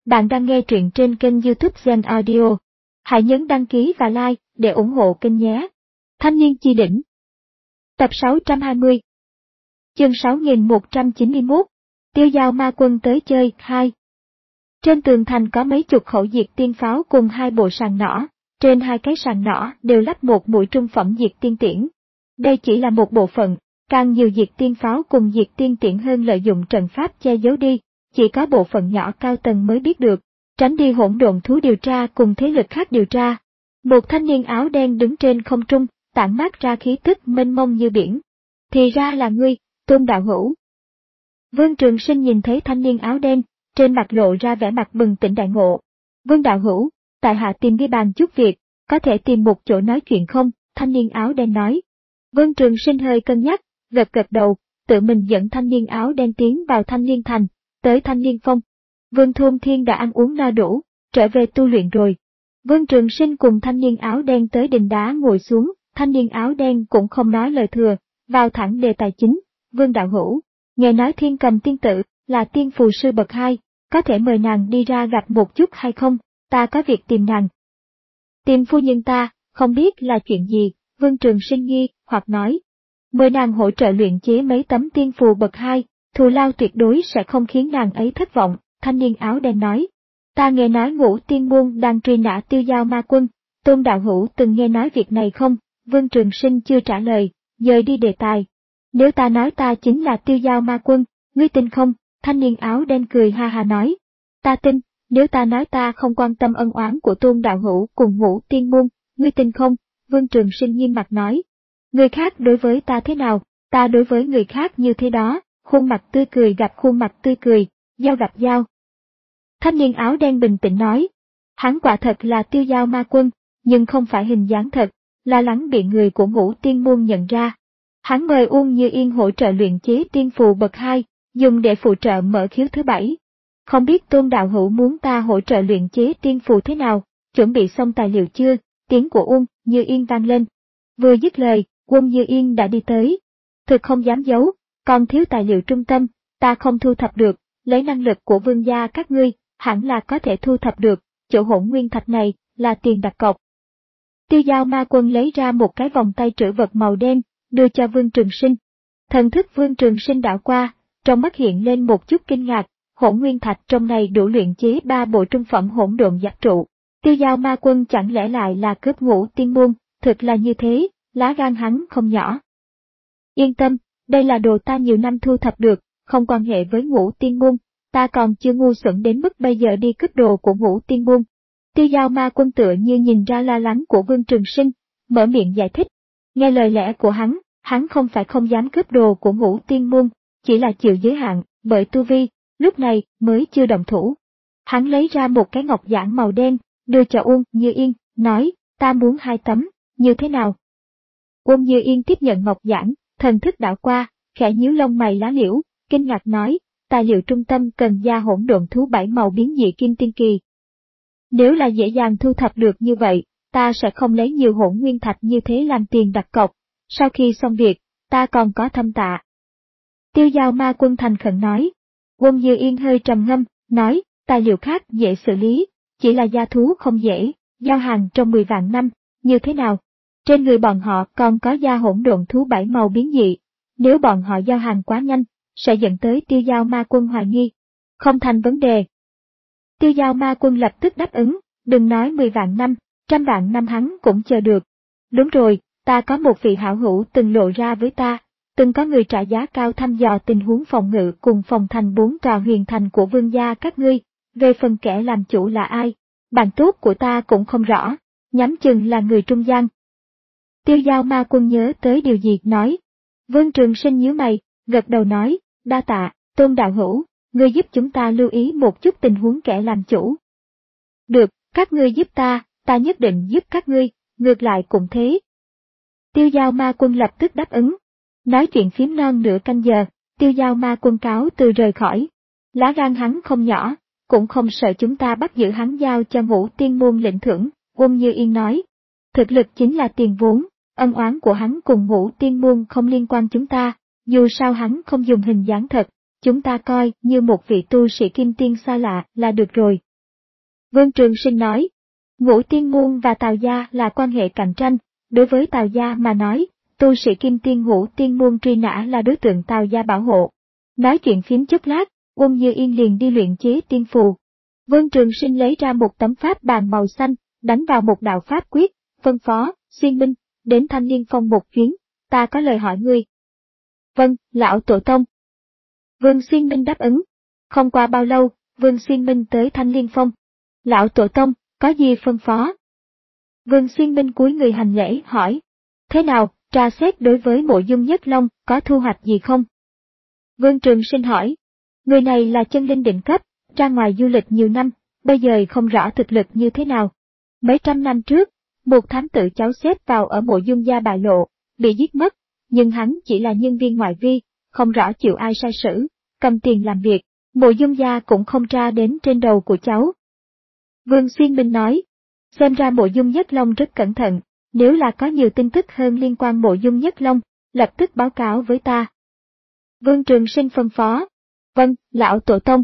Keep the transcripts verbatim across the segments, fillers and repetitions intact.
Bạn đang nghe truyện trên kênh YouTube Zen Audio. Hãy nhấn đăng ký và like để ủng hộ kênh nhé. Thanh niên chi đỉnh. Tập sáu trăm hai mươi. Chương sáu nghìn một trăm chín mươi mốt. Tiêu Dao ma quân tới chơi hai. Trên tường thành có mấy chục khẩu diệt tiên pháo cùng hai bộ sàng nỏ, trên hai cái sàng nỏ đều lắp một mũi trung phẩm diệt tiên tiễn. Đây chỉ là một bộ phận, càng nhiều diệt tiên pháo cùng diệt tiên tiễn hơn lợi dụng trận pháp che giấu đi, chỉ có bộ phận nhỏ cao tầng mới biết được, tránh đi hỗn độn thú điều tra cùng thế lực khác điều tra. Một thanh niên áo đen đứng trên không trung, tản mát ra khí tức mênh mông như biển. Thì ra là ngươi, Tôn đạo hữu. Vương Trường Sinh nhìn thấy thanh niên áo đen, trên mặt lộ ra vẻ mặt bừng tỉnh đại ngộ. Vương đạo hữu, tại hạ tìm đi bàn chút việc, có thể tìm một chỗ nói chuyện không? Thanh niên áo đen nói. Vương Trường Sinh hơi cân nhắc, gật gật đầu, tự mình dẫn thanh niên áo đen tiến vào Thanh Liên Thành, tới Thanh Liên Phong. Vương Thôn Thiên đã ăn uống no đủ, trở về tu luyện rồi. Vương Trường Sinh cùng thanh niên áo đen tới đình đá ngồi xuống, thanh niên áo đen cũng không nói lời thừa, vào thẳng đề tài chính. Vương đạo hữu, nghe nói Thiên Cầm tiên tử là tiên phù sư bậc hai, có thể mời nàng đi ra gặp một chút hay không? Ta có việc tìm nàng. Tìm phu nhân ta, không biết là chuyện gì? Vương Trường Sinh nghi hoặc nói. Mời nàng hỗ trợ luyện chế mấy tấm tiên phù bậc hai, thù lao tuyệt đối sẽ không khiến nàng ấy thất vọng. Thanh niên áo đen nói. Ta nghe nói Ngũ Tiên môn đang truy nã Tiêu Dao ma quân, Tôn đạo hữu từng nghe nói việc này không? Vương Trường Sinh chưa trả lời, dời đi đề tài. Nếu ta nói ta chính là Tiêu Dao ma quân, ngươi tin không? Thanh niên áo đen cười ha ha nói. Ta tin, nếu ta nói ta không quan tâm ân oán của Tôn đạo hữu cùng Ngũ Tiên môn, ngươi tin không? Vương Trường Sinh nghiêm mặt nói. Người khác đối với ta thế nào, ta đối với người khác như thế đó, khuôn mặt tươi cười gặp khuôn mặt tươi cười, dao gặp dao. Thanh niên áo đen bình tĩnh nói. Hắn quả thật là Tiêu Dao ma quân, nhưng không phải hình dáng thật, lo lắng bị người của Ngũ Tiên môn nhận ra. Hắn mời Uông Như Yên hỗ trợ luyện chế tiên phù bậc hai, dùng để phụ trợ mở khiếu thứ bảy. Không biết Tôn đạo hữu muốn ta hỗ trợ luyện chế tiên phù thế nào, chuẩn bị xong tài liệu chưa? Tiếng của Uông Như Yên vang lên. Vừa dứt lời, Uông Như Yên đã đi tới. Thực không dám giấu, còn thiếu tài liệu trung tâm, ta không thu thập được, lấy năng lực của vương gia các ngươi, hẳn là có thể thu thập được, chỗ hỗn nguyên thạch này là tiền đặt cọc. Tiêu Dao ma quân lấy ra một cái vòng tay trữ vật màu đen, đưa cho Vương Trường Sinh. Thần thức Vương Trường Sinh đảo qua, trong mắt hiện lên một chút kinh ngạc, hỗn nguyên thạch trong này đủ luyện chế ba bộ trung phẩm hỗn độn giáp trụ. Tiêu Dao ma quân chẳng lẽ lại là cướp Ngũ Tiên môn? Thực là như thế, lá gan hắn không nhỏ. Yên tâm, đây là đồ ta nhiều năm thu thập được, không quan hệ với Ngũ Tiên môn, ta còn chưa ngu xuẩn đến mức bây giờ đi cướp đồ của Ngũ Tiên môn. Tiêu Dao ma quân tựa như nhìn ra lo lắng của Vương Trường Sinh, mở miệng giải thích. Nghe lời lẽ của hắn, hắn không phải không dám cướp đồ của Ngũ Tiên môn, chỉ là chịu giới hạn, bởi tu vi, lúc này mới chưa động thủ. Hắn lấy ra một cái ngọc giản màu đen, đưa cho Uông Như Yên, nói, ta muốn hai tấm, như thế nào? Uông Như Yên tiếp nhận ngọc giản, thần thức đảo qua, khẽ nhíu lông mày lá liễu, kinh ngạc nói, tài liệu trung tâm cần gia hỗn độn thú bảy màu biến dị kim tiên kỳ. Nếu là dễ dàng thu thập được như vậy, ta sẽ không lấy nhiều hỗn nguyên thạch như thế làm tiền đặt cọc, sau khi xong việc, ta còn có thâm tạ. Tiêu Dao ma quân thành khẩn nói. Uông Như Yên hơi trầm ngâm, nói, tài liệu khác dễ xử lý, chỉ là gia thú không dễ, giao hàng trong mười vạn năm, như thế nào? Trên người bọn họ còn có gia hỗn độn thú bảy màu biến dị, nếu bọn họ giao hàng quá nhanh, sẽ dẫn tới Tiêu Dao ma quân hoài nghi. Không thành vấn đề. Tiêu Dao ma quân lập tức đáp ứng, đừng nói mười vạn năm, trăm vạn năm hắn cũng chờ được. Đúng rồi, ta có một vị hảo hữu từng lộ ra với ta, từng có người trả giá cao thăm dò tình huống phòng ngự cùng phòng thành bốn tòa huyền thành của vương gia các ngươi, về phần kẻ làm chủ là ai, bạn tốt của ta cũng không rõ, nhắm chừng là người trung gian. Tiêu Dao ma quân nhớ tới điều gì nói. Vương Trường Sinh nhíu mày, gật đầu nói, đa tạ, Tôn đạo hữu, ngươi giúp chúng ta lưu ý một chút tình huống kẻ làm chủ. Được, các ngươi giúp ta, ta nhất định giúp các ngươi, ngược lại cũng thế. Tiêu Dao ma quân lập tức đáp ứng. Nói chuyện phím non nửa canh giờ, Tiêu Dao ma quân cáo từ rời khỏi. Lá gan hắn không nhỏ, cũng không sợ chúng ta bắt giữ hắn giao cho Ngũ Tiên môn lĩnh thưởng, Uông Như Yên nói. Thực lực chính là tiền vốn, ân oán của hắn cùng Ngũ Tiên môn không liên quan chúng ta, dù sao hắn không dùng hình dáng thật, chúng ta coi như một vị tu sĩ kim tiên xa lạ là được rồi. Vương Trường Sinh nói, Ngũ Tiên Môn và Tào Gia là quan hệ cạnh tranh, đối với Tào Gia mà nói, tu sĩ Kim Tiên Ngũ Tiên Môn truy nã là đối tượng Tào Gia bảo hộ. Nói chuyện phím chút lát, Uông Như Yên liền đi luyện chế tiên phù. Vương Trường Sinh lấy ra một tấm pháp bàn màu xanh, đánh vào một đạo pháp quyết, phân phó, Xuyên Minh, đến Thanh Liên Phong một chuyến, ta có lời hỏi ngươi. Vâng, lão tổ tông. Vương Xuyên Minh đáp ứng. Không qua bao lâu, Vương Xuyên Minh tới Thanh Liên Phong. Lão tổ tông, có gì phân phó? Vương Xuyên Minh cúi người hành lễ hỏi. Thế nào, tra xét đối với Mộ Dung Nhất Long có thu hoạch gì không? Vương Trường Sinh hỏi. Người này là chân linh đỉnh cấp, ra ngoài du lịch nhiều năm, bây giờ không rõ thực lực như thế nào. Mấy trăm năm trước, một thám tử cháu xếp vào ở Mộ Dung gia bại lộ, bị giết mất, nhưng hắn chỉ là nhân viên ngoại vi, không rõ chịu ai sai sử, cầm tiền làm việc, Mộ Dung gia cũng không tra đến trên đầu của cháu. Vương Xuyên Minh nói, xem ra Mộ Dung Nhất Long rất cẩn thận, nếu là có nhiều tin tức hơn liên quan Mộ Dung Nhất Long, lập tức báo cáo với ta. Vương Trường Sinh phân phó, vâng, lão tổ tông.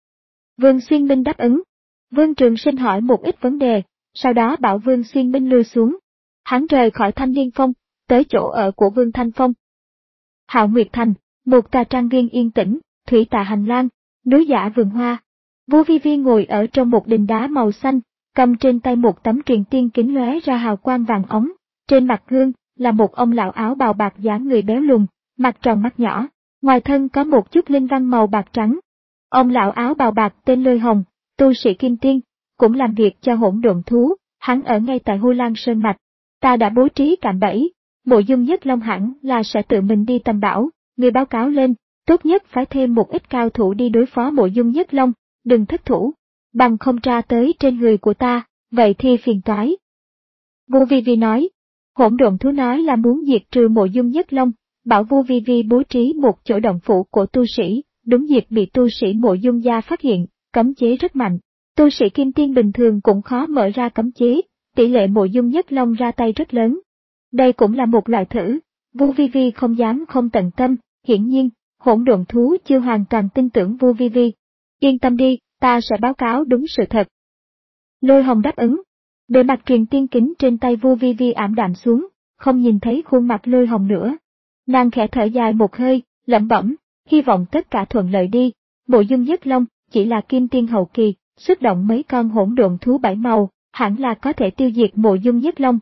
Vương Xuyên Minh đáp ứng. Vương Trường Sinh hỏi một ít vấn đề, sau đó bảo Vương Xuyên Minh lui xuống. Hắn rời khỏi Thanh Liên Phong, tới chỗ ở của Vương Thanh Phong. Hạo Nguyệt Thành, một tòa trang viên yên tĩnh, thủy tạ hành lang, núi giả vườn hoa. Vu Vi Vi ngồi ở trong một đình đá màu xanh, cầm trên tay một tấm truyền tiên kính lóe ra hào quang vàng óng. Trên mặt gương là một ông lão áo bào bạc dáng người béo lùn, mặt tròn mắt nhỏ, ngoài thân có một chút linh văn màu bạc trắng. Ông lão áo bào bạc tên Lôi Hồng, tu sĩ Kim Tiên, cũng làm việc cho Hỗn Độn Thú, hắn ở ngay tại Hu Lan Sơn Mạch. Ta đã bố trí cạm bẫy, Mộ Dung Nhất Long hẳn là sẽ tự mình đi tầm bảo, người báo cáo lên, tốt nhất phải thêm một ít cao thủ đi đối phó Mộ Dung Nhất Long, đừng thất thủ, bằng không tra tới trên người của ta, vậy thì phiền toái. Vu Vi Vi nói, Hỗn Độn Thú nói là muốn diệt trừ Mộ Dung Nhất Long, bảo Vu Vi Vi bố trí một chỗ động phủ của tu sĩ, đúng dịp bị tu sĩ Mộ Dung gia phát hiện, cấm chế rất mạnh. Tu sĩ Kim Tiên bình thường cũng khó mở ra cấm chế, tỷ lệ Mộ Dung Nhất Long ra tay rất lớn. Đây cũng là một loại thử, Vu Vi Vi không dám không tận tâm, hiển nhiên, Hỗn Độn Thú chưa hoàn toàn tin tưởng Vu Vi Vi. Yên tâm đi, ta sẽ báo cáo đúng sự thật. Lôi Hồng đáp ứng. Bề mặt truyền tiên kính trên tay Vu Vi Vi ảm đạm xuống, không nhìn thấy khuôn mặt Lôi Hồng nữa. Nàng khẽ thở dài một hơi, lẩm bẩm, hy vọng tất cả thuận lợi đi. Mộ Dung Nhất Long chỉ là Kim Tiên hậu kỳ, xuất động mấy con hỗn độn thú bảy màu, hẳn là có thể tiêu diệt Mộ Dung Nhất Long.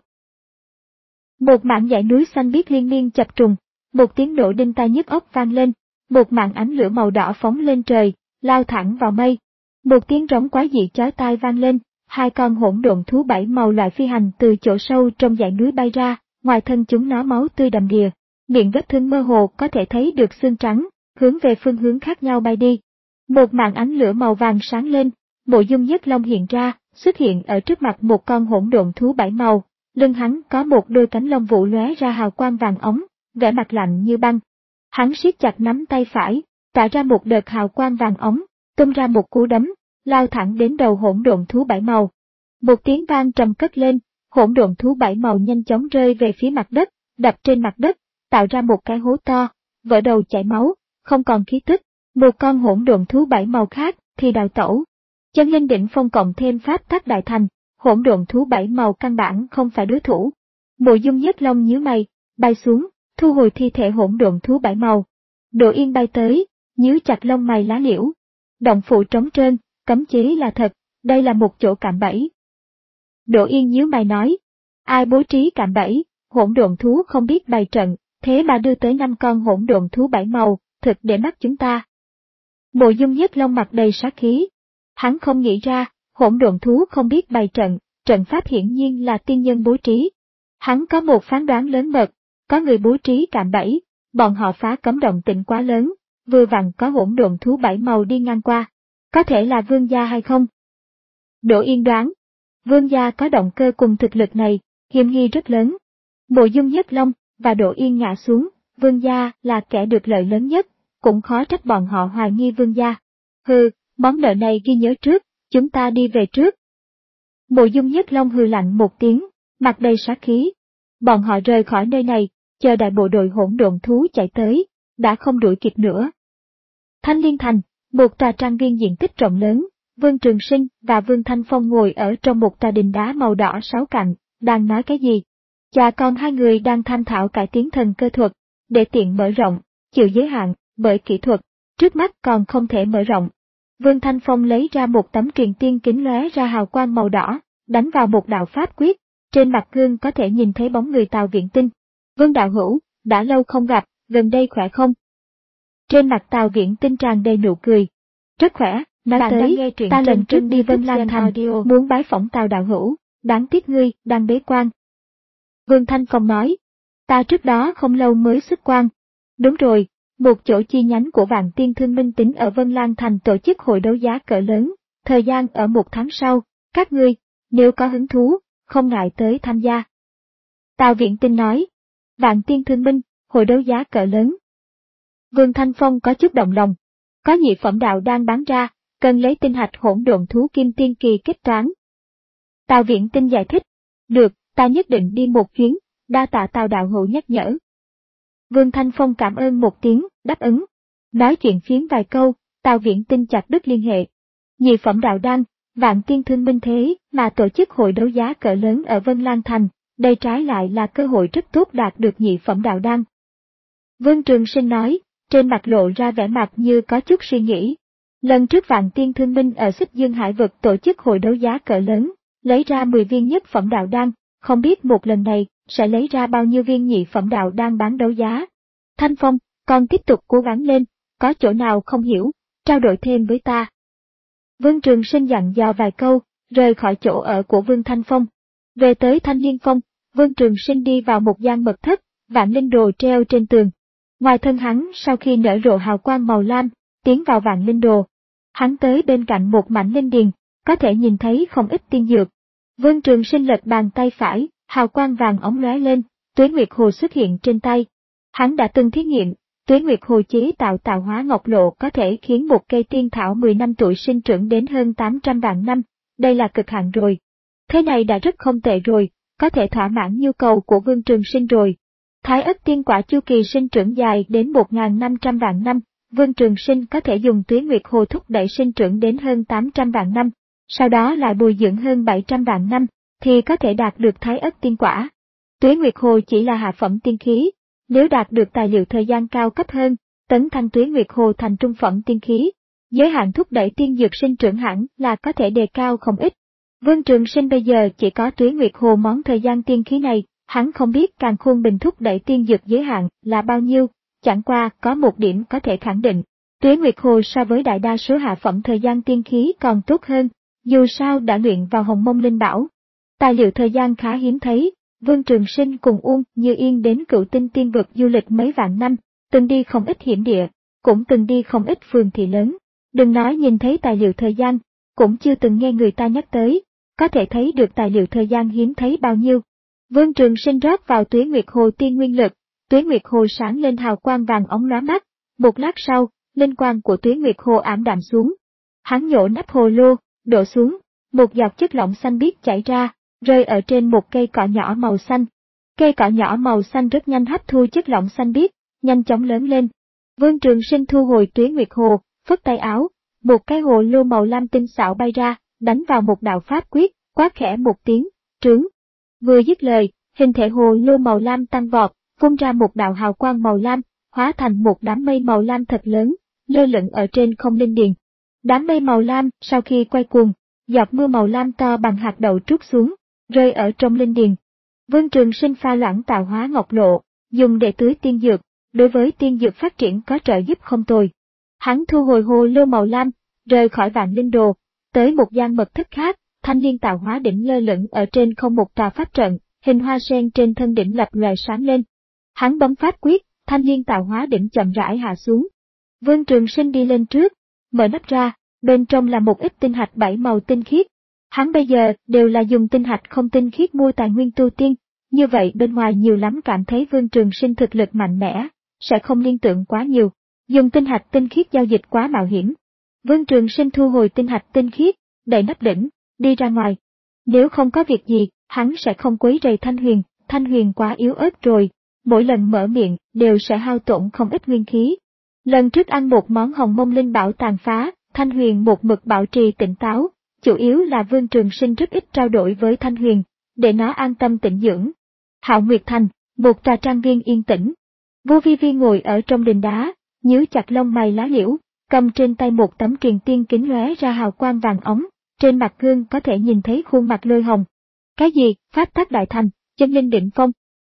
Một mảng dãy núi xanh biếc liên miên chập trùng, một tiếng nổ đinh tai nhức óc vang lên, một mảng ánh lửa màu đỏ phóng lên trời, lao thẳng vào mây. Một tiếng rống quái dị chói tai vang lên, hai con hỗn độn thú bảy màu loại phi hành từ chỗ sâu trong dãy núi bay ra, ngoài thân chúng nó máu tươi đầm đìa, miệng vết thương mơ hồ có thể thấy được xương trắng, hướng về phương hướng khác nhau bay đi. Một màn ánh lửa màu vàng sáng lên, Mộ Dung Nhất Long hiện ra, xuất hiện ở trước mặt một con hỗn độn thú bảy màu, lưng hắn có một đôi cánh lông vũ lóe ra hào quang vàng óng, vẻ mặt lạnh như băng. Hắn siết chặt nắm tay phải, tạo ra một đợt hào quang vàng óng, tung ra một cú đấm, lao thẳng đến đầu hỗn độn thú bảy màu. Một tiếng vang trầm cất lên, hỗn độn thú bảy màu nhanh chóng rơi về phía mặt đất, đập trên mặt đất, tạo ra một cái hố to, vỡ đầu chảy máu, không còn khí tức. Một con hỗn độn thú bảy màu khác thì đào tẩu. Chân linh đỉnh phong cộng thêm pháp tắc đại thành, hỗn độn thú bảy màu căn bản không phải đối thủ. Mộ Dung Nhất Long nhíu mày, bay xuống, thu hồi thi thể hỗn độn thú bảy màu. Đỗ Yên bay tới, nhíu chặt lông mày lá liễu. Động phủ trống trơn, cấm chế là thật, đây là một chỗ cạm bẫy. Đỗ Yên nhíu mày nói, ai bố trí cạm bẫy, hỗn độn thú không biết bày trận, thế mà đưa tới năm con hỗn độn thú bảy màu, thực để mắt chúng ta. Mộ Dung Nhất Long mặt đầy sát khí. Hắn không nghĩ ra, hỗn độn thú không biết bày trận, trận pháp hiển nhiên là tiên nhân bố trí. Hắn có một phán đoán lớn mật, có người bố trí cạm bẫy, bọn họ phá cấm động tĩnh quá lớn, vừa vặn có hỗn độn thú bảy màu đi ngang qua. Có thể là Vương gia hay không? Đỗ Yên đoán, Vương gia có động cơ cùng thực lực này, hiểm nghi rất lớn. Mộ Dung Nhất Long và Đỗ Yên ngã xuống, Vương gia là kẻ được lợi lớn nhất, cũng khó trách bọn họ hoài nghi Vương gia. Hừ, món nợ này ghi nhớ trước, chúng ta đi về trước. Mộ Dung Nhất Long hừ lạnh một tiếng, mặt đầy sát khí. Bọn họ rời khỏi nơi này, chờ đại bộ đội hỗn độn thú chạy tới, đã không đuổi kịp nữa. Thanh Liên Thành, một tòa trang viên diện tích rộng lớn, Vương Trường Sinh và Vương Thanh Phong ngồi ở trong một tòa đình đá màu đỏ sáu cạnh, đang nói cái gì? Cha con hai người đang tham thảo cải tiến thần cơ thuật, để tiện mở rộng, chịu giới hạn, bởi kỹ thuật, trước mắt còn không thể mở rộng. Vương Thanh Phong lấy ra một tấm truyền tiên kính lóe ra hào quang màu đỏ, đánh vào một đạo pháp quyết, trên mặt gương có thể nhìn thấy bóng người Tào Viễn Tinh. Vương đạo hữu, đã lâu không gặp, gần đây khỏe không? Trên mặt Tào Viễn Tinh tràn đầy nụ cười. Rất khỏe, nói bạn tới, ta lần trước đi Vân Lan Thành, muốn bái phỏng Tào đạo hữu, đáng tiếc ngươi, đang bế quan. Vương Thanh Phong nói, ta trước đó không lâu mới xuất quan. Đúng rồi, một chỗ chi nhánh của Vạn Tiên Thương Minh Tính ở Vân Lan Thành tổ chức hội đấu giá cỡ lớn, thời gian ở một tháng sau, các ngươi, nếu có hứng thú, không ngại tới tham gia. Tào Viễn Tinh nói, Vạn Tiên Thương Minh, hội đấu giá cỡ lớn. Vương Thanh Phong có chút động lòng, có nhị phẩm đạo đang bán ra, cần lấy tinh hạch hỗn độn thú kim tiên kỳ kết toán. Tào Viễn Tinh giải thích, được, ta nhất định đi một chuyến, đa tạ Tào đạo hữu nhắc nhở. Vương Thanh Phong cảm ơn một tiếng, đáp ứng. Nói chuyện phiếm vài câu, Tào Viễn Tinh chặt đứt liên hệ. Nhị phẩm đạo đan, Vạn Tiên Thương Minh thế mà tổ chức hội đấu giá cỡ lớn ở Vân Lan Thành, đây trái lại là cơ hội rất tốt đạt được nhị phẩm đạo đan. Vương Trường Sinh nói, trên mặt lộ ra vẻ mặt như có chút suy nghĩ. Lần trước Vạn Tiên Thương Minh ở Xích Dương Hải Vực tổ chức hội đấu giá cỡ lớn, lấy ra mười viên nhất phẩm đạo đan, không biết một lần này sẽ lấy ra bao nhiêu viên nhị phẩm đạo đan bán đấu giá. Thanh Phong, con tiếp tục cố gắng lên, có chỗ nào không hiểu, trao đổi thêm với ta. Vương Trường Sinh dặn dò vài câu, rời khỏi chỗ ở của Vương Thanh Phong. Về tới Thanh Liên Phong, Vương Trường Sinh đi vào một gian mật thất, vạn linh đồ treo trên tường. Ngoài thân hắn sau khi nở rộ hào quang màu lam, tiến vào vạn linh đồ. Hắn tới bên cạnh một mảnh linh điền, có thể nhìn thấy không ít tiên dược. Vương Trường Sinh lật bàn tay phải, hào quang vàng óng lóe lên, Tuế Nguyệt Hồ xuất hiện trên tay. Hắn đã từng thí nghiệm, Tuế Nguyệt Hồ chế tạo tạo hóa ngọc lộ có thể khiến một cây tiên thảo mười năm tuổi sinh trưởng đến hơn tám trăm vạn năm, đây là cực hạn rồi. Thế này đã rất không tệ rồi, có thể thỏa mãn nhu cầu của Vương Trường Sinh rồi. Thái ất tiên quả chu kỳ sinh trưởng dài đến một nghìn năm trăm vạn năm, Vương Trường Sinh có thể dùng Tuế Nguyệt Hồ thúc đẩy sinh trưởng đến hơn tám trăm vạn năm, sau đó lại bồi dưỡng hơn bảy trăm vạn năm, thì có thể đạt được Thái ất tiên quả. Tuế Nguyệt Hồ chỉ là hạ phẩm tiên khí, nếu đạt được tài liệu thời gian cao cấp hơn, tấn thăng Tuế Nguyệt Hồ thành trung phẩm tiên khí, giới hạn thúc đẩy tiên dược sinh trưởng hẳn là có thể đề cao không ít. Vương Trường Sinh bây giờ chỉ có Tuế Nguyệt Hồ món thời gian tiên khí này, hắn không biết càn khôn bình thúc đẩy tiên dược giới hạn là bao nhiêu, chẳng qua có một điểm có thể khẳng định, Tuế Nguyệt Hồ so với đại đa số hạ phẩm thời gian tiên khí còn tốt hơn, dù sao đã luyện vào Hồng Mông Linh Bảo. Tài liệu thời gian khá hiếm thấy, Vương Trường Sinh cùng Uông Như Yên đến Cựu Tinh Tiên Vực du lịch mấy vạn năm, từng đi không ít hiểm địa, cũng từng đi không ít phường thị lớn. Đừng nói nhìn thấy tài liệu thời gian, cũng chưa từng nghe người ta nhắc tới, có thể thấy được tài liệu thời gian hiếm thấy bao nhiêu. Vương Trường Sinh rót vào Tuế Nguyệt Hồ tiên nguyên lực, Tuế Nguyệt Hồ sáng lên hào quang vàng óng lóa mắt, một lát sau, linh quang của Tuế Nguyệt Hồ ảm đạm xuống. Hắn nhổ nắp hồ lô, đổ xuống, một giọt chất lỏng xanh biếc chảy ra, rơi ở trên một cây cỏ nhỏ màu xanh. Cây cỏ nhỏ màu xanh rất nhanh hấp thu chất lỏng xanh biếc, nhanh chóng lớn lên. Vương Trường Sinh thu hồi Tuế Nguyệt Hồ, phất tay áo, một cái hồ lô màu lam tinh xảo bay ra, đánh vào một đạo pháp quyết, quát khẽ một tiếng, trướng. Vừa dứt lời, hình thể hồ lô màu lam tăng vọt, phun ra một đạo hào quang màu lam, hóa thành một đám mây màu lam thật lớn, lơ lửng ở trên không linh điền. Đám mây màu lam sau khi quay cuồng, giọt mưa màu lam to bằng hạt đậu trút xuống, rơi ở trong linh điền. Vương Trường Sinh pha loãng tạo hóa ngọc lộ, dùng để tưới tiên dược, đối với tiên dược phát triển có trợ giúp không tồi. Hắn thu hồi hồ lô màu lam, rời khỏi vạn linh đồ, tới một gian mật thất khác, thanh liên tạo hóa đỉnh lơ lửng ở trên không một tòa pháp trận, hình hoa sen trên thân đỉnh lập lòe sáng lên. Hắn bấm pháp quyết, thanh liên tạo hóa đỉnh chậm rãi hạ xuống. Vương Trường Sinh đi lên trước, mở nắp ra, bên trong là một ít tinh hạch bảy màu tinh khiết. Hắn bây giờ đều là dùng tinh hạch không tinh khiết mua tài nguyên tu tiên, như vậy bên ngoài nhiều lắm cảm thấy Vương Trường Sinh thực lực mạnh mẽ, sẽ không liên tưởng quá nhiều, dùng tinh hạch tinh khiết giao dịch quá mạo hiểm. Vương Trường Sinh thu hồi tinh hạch tinh khiết, đậy nắp đỉnh, đi ra ngoài. Nếu không có việc gì, hắn sẽ không quấy rầy Thanh Huyền, Thanh Huyền quá yếu ớt rồi, mỗi lần mở miệng đều sẽ hao tổn không ít nguyên khí. Lần trước ăn một món Hồng Mông Linh Bảo tàn phá, Thanh Huyền một mực bảo trì tỉnh táo, chủ yếu là Vương Trường Sinh rất ít trao đổi với Thanh Huyền, để nó an tâm tĩnh dưỡng. Hạo Nguyệt Thành, một tòa trang viên yên tĩnh. Vô Vi Vi ngồi ở trong đình đá, nhíu chặt lông mày lá liễu, cầm trên tay một tấm truyền tiên kính lóe ra hào quang vàng óng, trên mặt gương có thể nhìn thấy khuôn mặt Lôi Hồng. Cái gì, pháp tắc đại thành, chân linh đỉnh phong?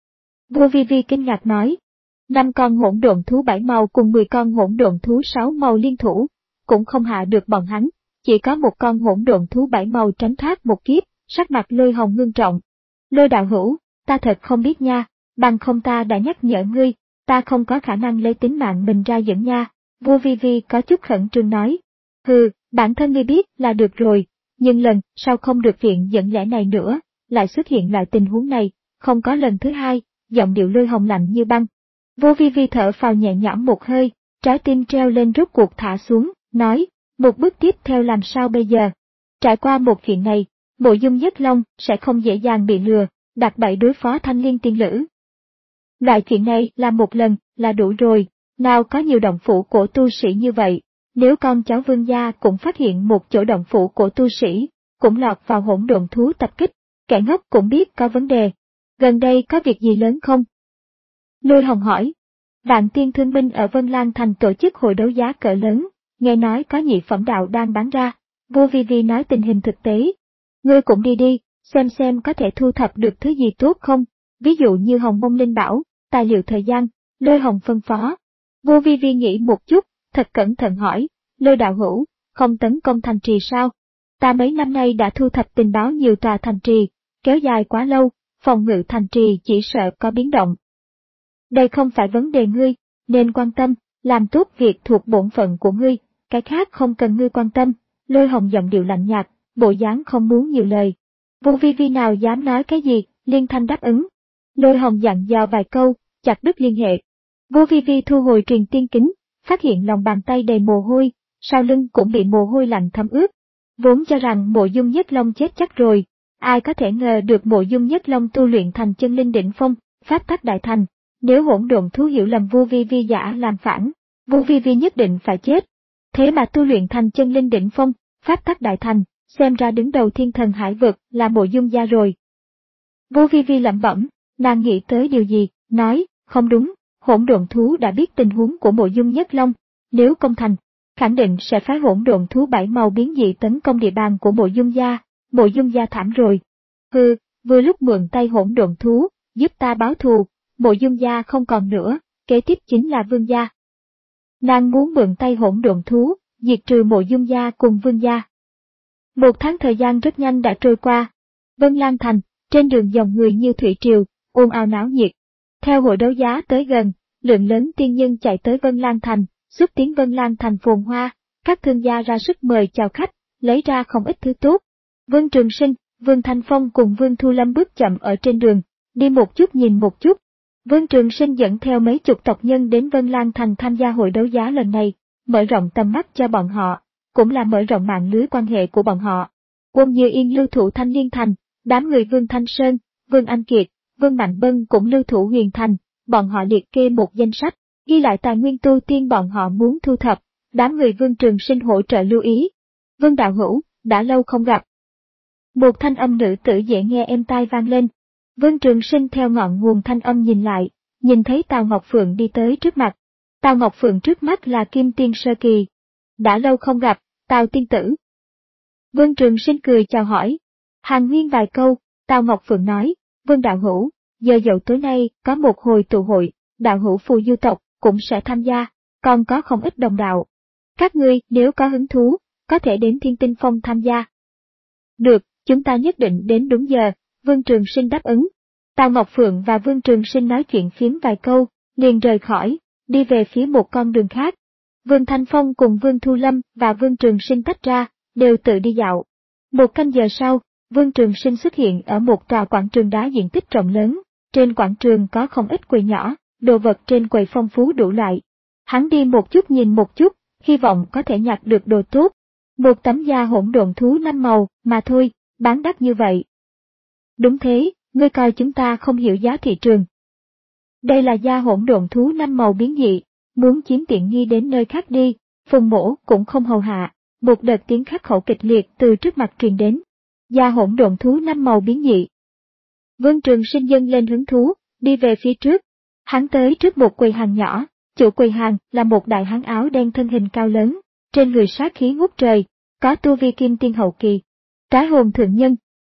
Vô Vi Vi kinh ngạc nói. Năm con hỗn độn thú bảy màu cùng mười con hỗn độn thú sáu màu liên thủ, cũng không hạ được bọn hắn, chỉ có một con hỗn độn thú bảy màu tránh thoát một kiếp, sắc mặt Lôi Hồng ngưng trọng. Lôi đạo hữu, ta thật không biết nha, bằng không ta đã nhắc nhở ngươi, ta không có khả năng lấy tính mạng mình ra dẫn nha. Vô Vi Vi có chút khẩn trương nói. Hừ, bản thân ngươi biết là được rồi, nhưng lần sau không được viện dẫn lẽ này nữa, lại xuất hiện loại tình huống này, không có lần thứ hai, giọng điệu Lôi Hồng lạnh như băng. Vô Vi Vi thở phào nhẹ nhõm một hơi, trái tim treo lên rốt cuộc thả xuống, nói, một bước tiếp theo làm sao bây giờ? Trải qua một chuyện này, Mộ Dung Nhất Long sẽ không dễ dàng bị lừa, đặt bẫy đối phó Thanh Liên tiên lữ. Loại chuyện này làm một lần là đủ rồi, nào có nhiều động phủ của tu sĩ như vậy, nếu con cháu Vương gia cũng phát hiện một chỗ động phủ của tu sĩ, cũng lọt vào hỗn độn thú tập kích, kẻ ngốc cũng biết có vấn đề. Gần đây có việc gì lớn không? Lôi Hồng hỏi. Vạn Tiên Thương Minh ở Vân Lan Thành tổ chức hội đấu giá cỡ lớn, nghe nói có nhị phẩm đạo đang bán ra. Vô Vi Vi nói tình hình thực tế. Ngươi cũng đi đi, xem xem có thể thu thập được thứ gì tốt không, ví dụ như hồng mông linh bảo, tài liệu thời gian. Lôi Hồng phân phó. Vô Vi Vi nghĩ một chút, thật cẩn thận hỏi, Lôi đạo hữu, không tấn công thành trì sao? Ta mấy năm nay đã thu thập tình báo nhiều tòa thành trì, kéo dài quá lâu, phòng ngự thành trì chỉ sợ có biến động. Đây không phải vấn đề ngươi, nên quan tâm, làm tốt việc thuộc bổn phận của ngươi, cái khác không cần ngươi quan tâm. Lôi Hồng giọng điệu lạnh nhạt, bộ dáng không muốn nhiều lời. Vô Vi Vi nào dám nói cái gì, liên thanh đáp ứng. Lôi Hồng dặn dò vài câu, chặt đứt liên hệ. Vô Vi Vi thu hồi truyền tiên kính, phát hiện lòng bàn tay đầy mồ hôi, sau lưng cũng bị mồ hôi lạnh thấm ướt. Vốn cho rằng Mộ Dung Nhất Long chết chắc rồi, ai có thể ngờ được Mộ Dung Nhất Long tu luyện thành chân linh đỉnh phong, pháp tắc đại thành. Nếu hỗn độn thú hiểu lầm Vô Vi Vi giả làm phản, Vô Vi Vi nhất định phải chết. Thế mà tu luyện thành chân linh đỉnh phong, pháp tắc đại thành, xem ra đứng đầu thiên thần hải vực là Mộ Dung gia rồi. Vô Vi Vi lẩm bẩm, nàng nghĩ tới điều gì, nói, không đúng, hỗn độn thú đã biết tình huống của Mộ Dung Nhất Long, nếu công thành, khẳng định sẽ phái hỗn độn thú bảy màu biến dị tấn công địa bàn của Mộ Dung gia, Mộ Dung gia thảm rồi. Hừ, vừa lúc mượn tay hỗn độn thú, giúp ta báo thù. Mộ Dung gia không còn nữa, kế tiếp chính là Vương gia. Nàng muốn mượn tay hỗn độn thú, diệt trừ Mộ Dung gia cùng Vương gia. Một tháng thời gian rất nhanh đã trôi qua. Vân Lan Thành, trên đường dòng người như thủy triều, ồn ào náo nhiệt. Theo hội đấu giá tới gần, lượng lớn tiên nhân chạy tới Vân Lan Thành, xúc tiến Vân Lan Thành phồn hoa, các thương gia ra sức mời chào khách, lấy ra không ít thứ tốt. Vương Trường Sinh, Vương Thanh Phong cùng Vương Thu Lâm bước chậm ở trên đường, đi một chút nhìn một chút. Vương Trường Sinh dẫn theo mấy chục tộc nhân đến Vân Lan Thành tham gia hội đấu giá lần này, mở rộng tầm mắt cho bọn họ, cũng là mở rộng mạng lưới quan hệ của bọn họ. Quân Như Yên lưu thủ Thanh Liên Thành, đám người Vương Thanh Sơn, Vương Anh Kiệt, Vương Mạnh Bân cũng lưu thủ Huyền Thành, bọn họ liệt kê một danh sách, ghi lại tài nguyên tu tiên bọn họ muốn thu thập, đám người Vương Trường Sinh hỗ trợ lưu ý. Vương đạo hữu, đã lâu không gặp. Một thanh âm nữ tử dễ nghe êm tai vang lên. Vương Trường Sinh theo ngọn nguồn thanh âm nhìn lại, nhìn thấy Tào Ngọc Phượng đi tới trước mặt. Tào Ngọc Phượng trước mắt là Kim Tiên Sơ Kỳ. Đã lâu không gặp, Tào tiên tử. Vương Trường Sinh cười chào hỏi. Hàn huyên vài câu, Tào Ngọc Phượng nói, Vương đạo hữu, giờ dậu tối nay có một hồi tụ hội, đạo hữu phù du tộc cũng sẽ tham gia, còn có không ít đồng đạo. Các ngươi nếu có hứng thú, có thể đến Thiên Tinh Phong tham gia. Được, chúng ta nhất định đến đúng giờ. Vương Trường Sinh đáp ứng. Tào Ngọc Phượng và Vương Trường Sinh nói chuyện phiếm vài câu, liền rời khỏi, đi về phía một con đường khác. Vương Thanh Phong cùng Vương Thu Lâm và Vương Trường Sinh tách ra, đều tự đi dạo. Một canh giờ sau, Vương Trường Sinh xuất hiện ở một tòa quảng trường đá diện tích rộng lớn, trên quảng trường có không ít quầy nhỏ, đồ vật trên quầy phong phú đủ loại. Hắn đi một chút nhìn một chút, hy vọng có thể nhặt được đồ tốt. Một tấm da hỗn độn thú năm màu, mà thôi, bán đắt như vậy. Đúng thế, ngươi coi chúng ta không hiểu giá thị trường. Đây là da hỗn độn thú năm màu biến dị, muốn chiếm tiện nghi đến nơi khác đi, Phùng Mỗ cũng không hầu hạ, một đợt tiếng khắc khẩu kịch liệt từ trước mặt truyền đến. Gia hỗn độn thú năm màu biến dị. Vương Trường Sinh dâng lên hứng thú, đi về phía trước. Hắn tới trước một quầy hàng nhỏ, chủ quầy hàng là một đại hán áo đen thân hình cao lớn, trên người sát khí ngút trời, có tu vi kim tiên hậu kỳ. Trái hồn thượng nhân.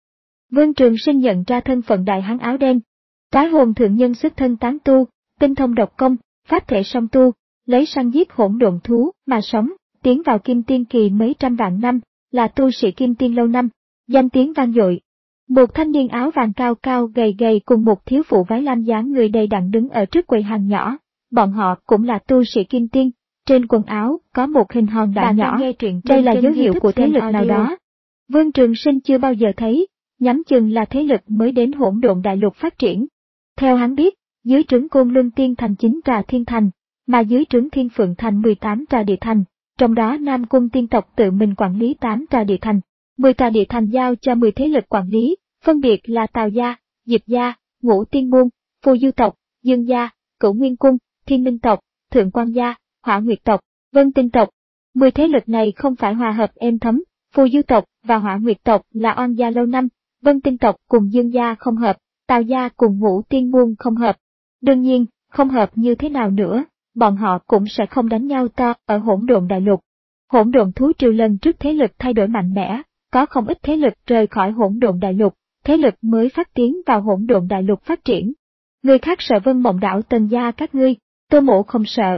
Vương Trường Sinh nhận ra thân phận đại hán áo đen. Trái hồn thượng nhân xuất thân tán tu, tinh thông độc công, pháp thể song tu, lấy săn giết hỗn độn thú mà sống, tiến vào kim tiên kỳ mấy trăm vạn năm, là tu sĩ kim tiên lâu năm, danh tiếng vang dội. Một thanh niên áo vàng cao cao gầy gầy cùng một thiếu phụ váy lam dáng người đầy đặn đứng ở trước quầy hàng nhỏ, bọn họ cũng là tu sĩ kim tiên, trên quần áo có một hình hòn đá nhỏ, đây là dấu hiệu của thế lực nào đó. Vương Trường Sinh chưa bao giờ thấy, nhắm chừng là thế lực mới đến hỗn độn đại lục phát triển. Theo hắn biết, dưới trướng Côn Luân Tiên Thành chín trà thiên thành, mà dưới trướng Thiên Phượng Thành mười tám trà địa thành, trong đó Nam Cung tiên tộc tự mình quản lý tám trà địa thành, mười trà địa thành giao cho mười thế lực quản lý, phân biệt là Tào gia, Diệp gia, Ngũ Tiên môn, Phù Du tộc, Dương gia, Cửu Nguyên cung, Thiên Minh tộc, Thượng Quan gia, Hỏa Nguyệt tộc, Vân Tinh tộc. Mười thế lực này không phải hòa hợp êm thấm, Phù Du tộc và Hỏa Nguyệt tộc là oan gia lâu năm, Vân Tinh tộc cùng Dương gia không hợp, Tào gia cùng Ngũ Tiên môn không hợp. Đương nhiên, không hợp như thế nào nữa, bọn họ cũng sẽ không đánh nhau to ở hỗn độn đại lục. Hỗn độn thú triều lần trước thế lực thay đổi mạnh mẽ, có không ít thế lực rời khỏi hỗn độn đại lục, thế lực mới phát tiến vào hỗn độn đại lục phát triển. Người khác sợ Vân Mộng đảo Tần gia các ngươi, Tô Mộ không sợ.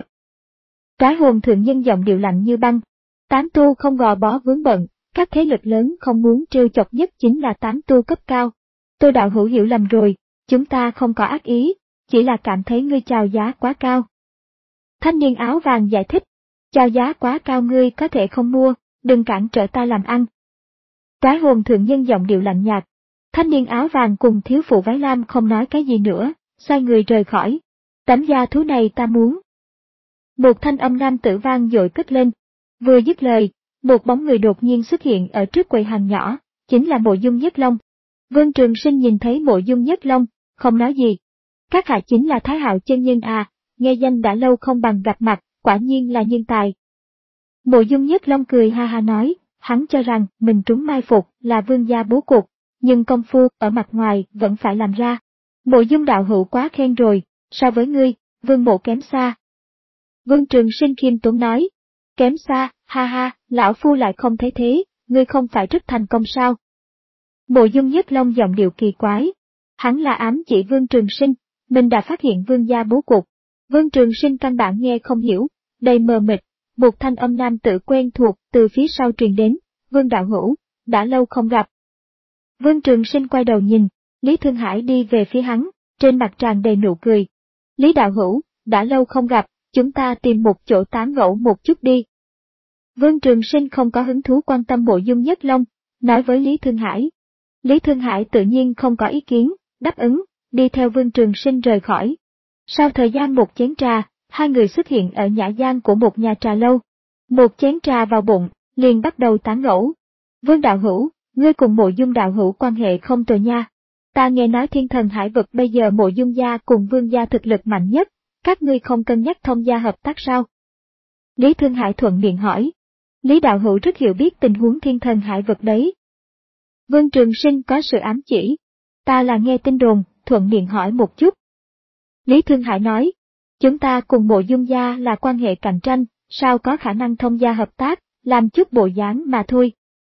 Trái hồn thượng nhân giọng điệu lạnh như băng. Tán tu không gò bó vướng bận, các thế lực lớn không muốn trêu chọc nhất chính là tán tu cấp cao. Tô đạo hữu hiểu lầm rồi, chúng ta không có ác ý, chỉ là cảm thấy ngươi chào giá quá cao. Thanh niên áo vàng giải thích, chào giá quá cao ngươi có thể không mua, đừng cản trở ta làm ăn. Trái hồn thượng nhân giọng điệu lạnh nhạt. Thanh niên áo vàng cùng thiếu phụ váy lam không nói cái gì nữa, xoay người rời khỏi. Tấm da thú này ta muốn. Một thanh âm nam tử vang dội cất lên. Vừa dứt lời, một bóng người đột nhiên xuất hiện ở trước quầy hàng nhỏ, chính là Mộ Dung Nhất Long. Vương Trường Sinh nhìn thấy Mộ Dung Nhất Long, không nói gì. Các hạ chính là Thái Hạo chân nhân à, nghe danh đã lâu không bằng gặp mặt, quả nhiên là nhân tài. Mộ Dung Nhất Long cười ha ha nói, hắn cho rằng mình trúng mai phục là vương gia bố cục, nhưng công phu ở mặt ngoài vẫn phải làm ra. Mộ Dung đạo hữu quá khen rồi, so với ngươi, Vương Mộ kém xa. Vương Trường Sinh khiêm tốn nói, kém xa, ha ha, lão phu lại không thấy thế, ngươi không phải rất thành công sao? Mộ Dung Nhất Long giọng điệu kỳ quái, hắn là ám chỉ Vương Trường Sinh, mình đã phát hiện vương gia bố cục. Vương Trường Sinh căn bản nghe không hiểu, đầy mờ mịt, một thanh âm nam tử quen thuộc từ phía sau truyền đến, Vương đạo hữu, đã lâu không gặp. Vương Trường Sinh quay đầu nhìn, Lý Thương Hải đi về phía hắn, trên mặt tràn đầy nụ cười. Lý đạo hữu, đã lâu không gặp, chúng ta tìm một chỗ tán gẫu một chút đi. Vương Trường Sinh không có hứng thú quan tâm Mộ Dung Nhất Long, nói với Lý Thương Hải. Lý Thương Hải tự nhiên không có ý kiến, đáp ứng, đi theo Vương Trường Sinh rời khỏi. Sau thời gian một chén trà, hai người xuất hiện ở nhã gian của một nhà trà lâu. Một chén trà vào bụng, liền bắt đầu tán gẫu. Vương đạo hữu, ngươi cùng Mộ Dung đạo hữu quan hệ không tồi nha. Ta nghe nói thiên thần hải vực bây giờ Mộ Dung gia cùng Vương gia thực lực mạnh nhất, các ngươi không cân nhắc thông gia hợp tác sao? Lý Thương Hải thuận miệng hỏi. Lý đạo hữu rất hiểu biết tình huống thiên thần hải vực đấy. Vương Trường Sinh có sự ám chỉ. Ta là nghe tin đồn, thuận miệng hỏi một chút. Lý Thương Hải nói, chúng ta cùng Mộ Dung gia là quan hệ cạnh tranh, sao có khả năng thông gia hợp tác, làm chút bộ dáng mà thôi.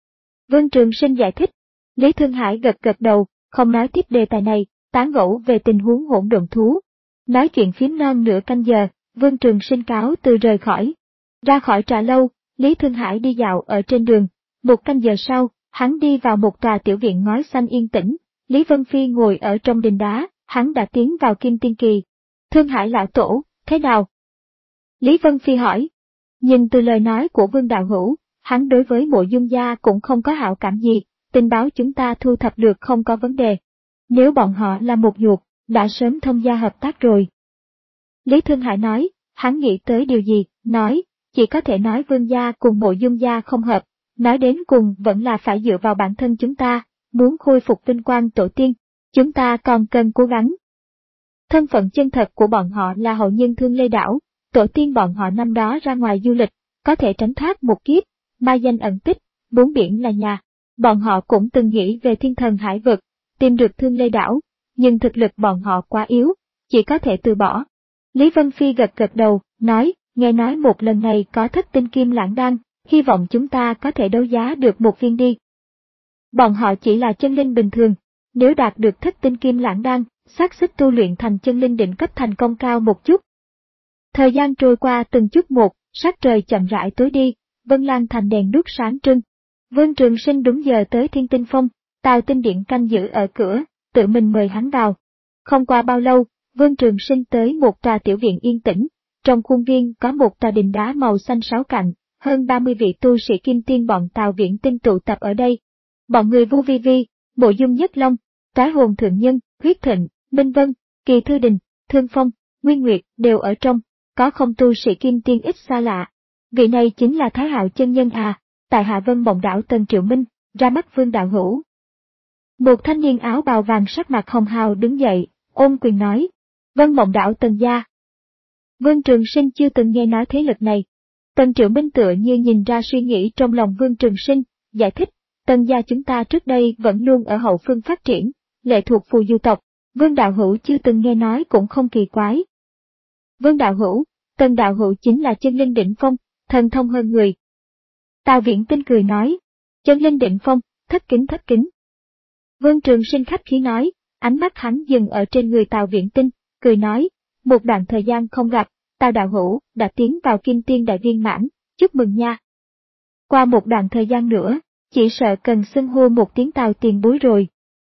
Vương Trường Sinh giải thích. Lý Thương Hải gật gật đầu, không nói tiếp đề tài này, tán gẫu về tình huống hỗn độn thú. Nói chuyện phím non nửa canh giờ, Vương Trường Sinh cáo từ rời khỏi. Ra khỏi trà lâu, Lý Thương Hải đi dạo ở trên đường. Một canh giờ sau, hắn đi vào một tòa tiểu viện ngói xanh yên tĩnh. Lý Vân Phi ngồi ở trong đình đá, hắn đã tiến vào kim tiên kỳ. Thương Hải lão tổ, thế nào? Lý Vân Phi hỏi. Nhìn từ lời nói của Vương đạo hữu, hắn đối với Mộ Dung gia cũng không có hảo cảm gì, tình báo chúng ta thu thập được không có vấn đề. Nếu bọn họ là một ruột, đã sớm thông gia hợp tác rồi. Lý Thương Hải nói, hắn nghĩ tới điều gì, nói, chỉ có thể nói Vương gia cùng Mộ Dung gia không hợp, nói đến cùng vẫn là phải dựa vào bản thân chúng ta, muốn khôi phục vinh quang tổ tiên, chúng ta còn cần cố gắng. Thân phận chân thật của bọn họ là hậu nhân Thương Lê Đảo, tổ tiên bọn họ năm đó ra ngoài du lịch, có thể tránh thoát một kiếp, ma danh ẩn tích, bốn biển là nhà. Bọn họ cũng từng nghĩ về thiên thần hải vực, tìm được Thương Lê đảo, nhưng thực lực bọn họ quá yếu, chỉ có thể từ bỏ. Lý Vân Phi gật gật đầu, nói, nghe nói một lần này có thất tinh kim lãng đan, hy vọng chúng ta có thể đấu giá được một viên đi. Bọn họ chỉ là chân linh bình thường, nếu đạt được thất tinh kim lãng đan, xác suất tu luyện thành chân linh đỉnh cấp thành công cao một chút. Thời gian trôi qua từng chút một, sắc trời chậm rãi tối đi, Vân Lan thành đèn đuốc sáng trưng. Vương Trường Sinh đúng giờ tới Thiên Tinh Phong, Tào Tinh Điện canh giữ ở cửa, tự mình mời hắn vào. Không qua bao lâu, Vương Trường Sinh tới một tòa tiểu viện yên tĩnh, trong khuôn viên có một tòa đình đá màu xanh sáu cạnh, hơn ba mươi vị tu sĩ kim tiên bọn Tào Viễn Tinh tụ tập ở đây. Bọn người Vu Vi Vi, Mộ Dung Nhất Long, Toái Hồn Thượng Nhân, Huyết Thịnh, Minh Vân, Kỳ Thư Đình, Thương Phong, Nguyên Nguyệt đều ở trong, có không tu sĩ kim tiên ít xa lạ. Vị này chính là Thái Hạo chân nhân à, tại Hạ Vân Mộng đảo Tần Triệu Minh, ra mắt Vương đạo hữu. Một thanh niên áo bào vàng sắc mặt hồng hào đứng dậy, ôm quyền nói, Vân Mộng đảo Tần gia. Vương Trường Sinh chưa từng nghe nói thế lực này. Tần Triệu Minh tựa như nhìn ra suy nghĩ trong lòng Vương Trường Sinh, giải thích, Tần gia chúng ta trước đây vẫn luôn ở hậu phương phát triển, lệ thuộc phù du tộc, Vương đạo hữu chưa từng nghe nói cũng không kỳ quái. Vương đạo hữu, Tần đạo hữu chính là chân linh đỉnh phong, thần thông hơn người. Tào Viễn Tinh cười nói, chân linh đỉnh phong, thất kính thất kính. Vương Trường Sinh khách khí nói, ánh mắt hắn dừng ở trên người Tào Viễn Tinh, cười nói, một đoạn thời gian không gặp, Tào đạo hữu đã tiến vào kim tiên đại viên mãn, chúc mừng nha. Qua một đoạn thời gian nữa, chỉ sợ cần xưng hô một tiếng Tào tiền bối rồi.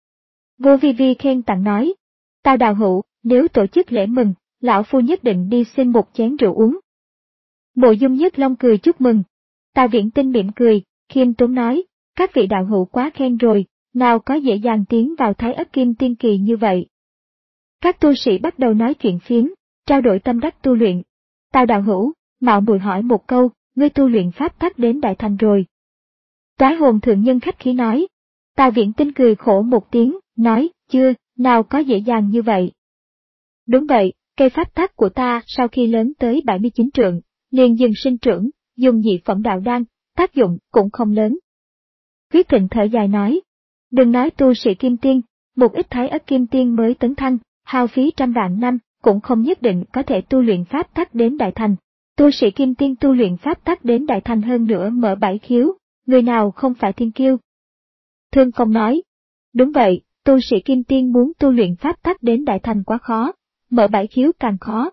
Vô Vi Vi khen tặng nói, Tào đạo hữu, nếu tổ chức lễ mừng, lão phu nhất định đi xin một chén rượu uống. Mộ Dung Nhất Long cười chúc mừng. Tào Viễn Tinh mỉm cười, khiêm tốn nói, các vị đạo hữu quá khen rồi, nào có dễ dàng tiến vào Thái Ất Kim Tiên Kỳ như vậy. Các tu sĩ bắt đầu nói chuyện phiếm, trao đổi tâm đắc tu luyện. Tào đạo hữu, mạo muội hỏi một câu, ngươi tu luyện pháp tắc đến đại thành rồi. Toái Hồn Thượng Nhân khách khí nói. Tào Viễn Tinh cười khổ một tiếng, nói, chưa, nào có dễ dàng như vậy. Đúng vậy, cây pháp tắc của ta sau khi lớn tới bảy mươi chín trượng, liền dừng sinh trưởng, dùng dị phẩm đạo đan, tác dụng cũng không lớn. Huyết Thịnh thở dài nói, đừng nói tu sĩ kim tiên, một ít Thái Ất Kim Tiên mới tấn thăng, hao phí trăm vạn năm, cũng không nhất định có thể tu luyện pháp tắc đến đại thành. Tu sĩ kim tiên tu luyện pháp tắc đến đại thành hơn nữa mở bảy khiếu, người nào không phải thiên kiêu. Thương Phong nói, đúng vậy, tu sĩ kim tiên muốn tu luyện pháp tắc đến đại thành quá khó, mở bảy khiếu càng khó.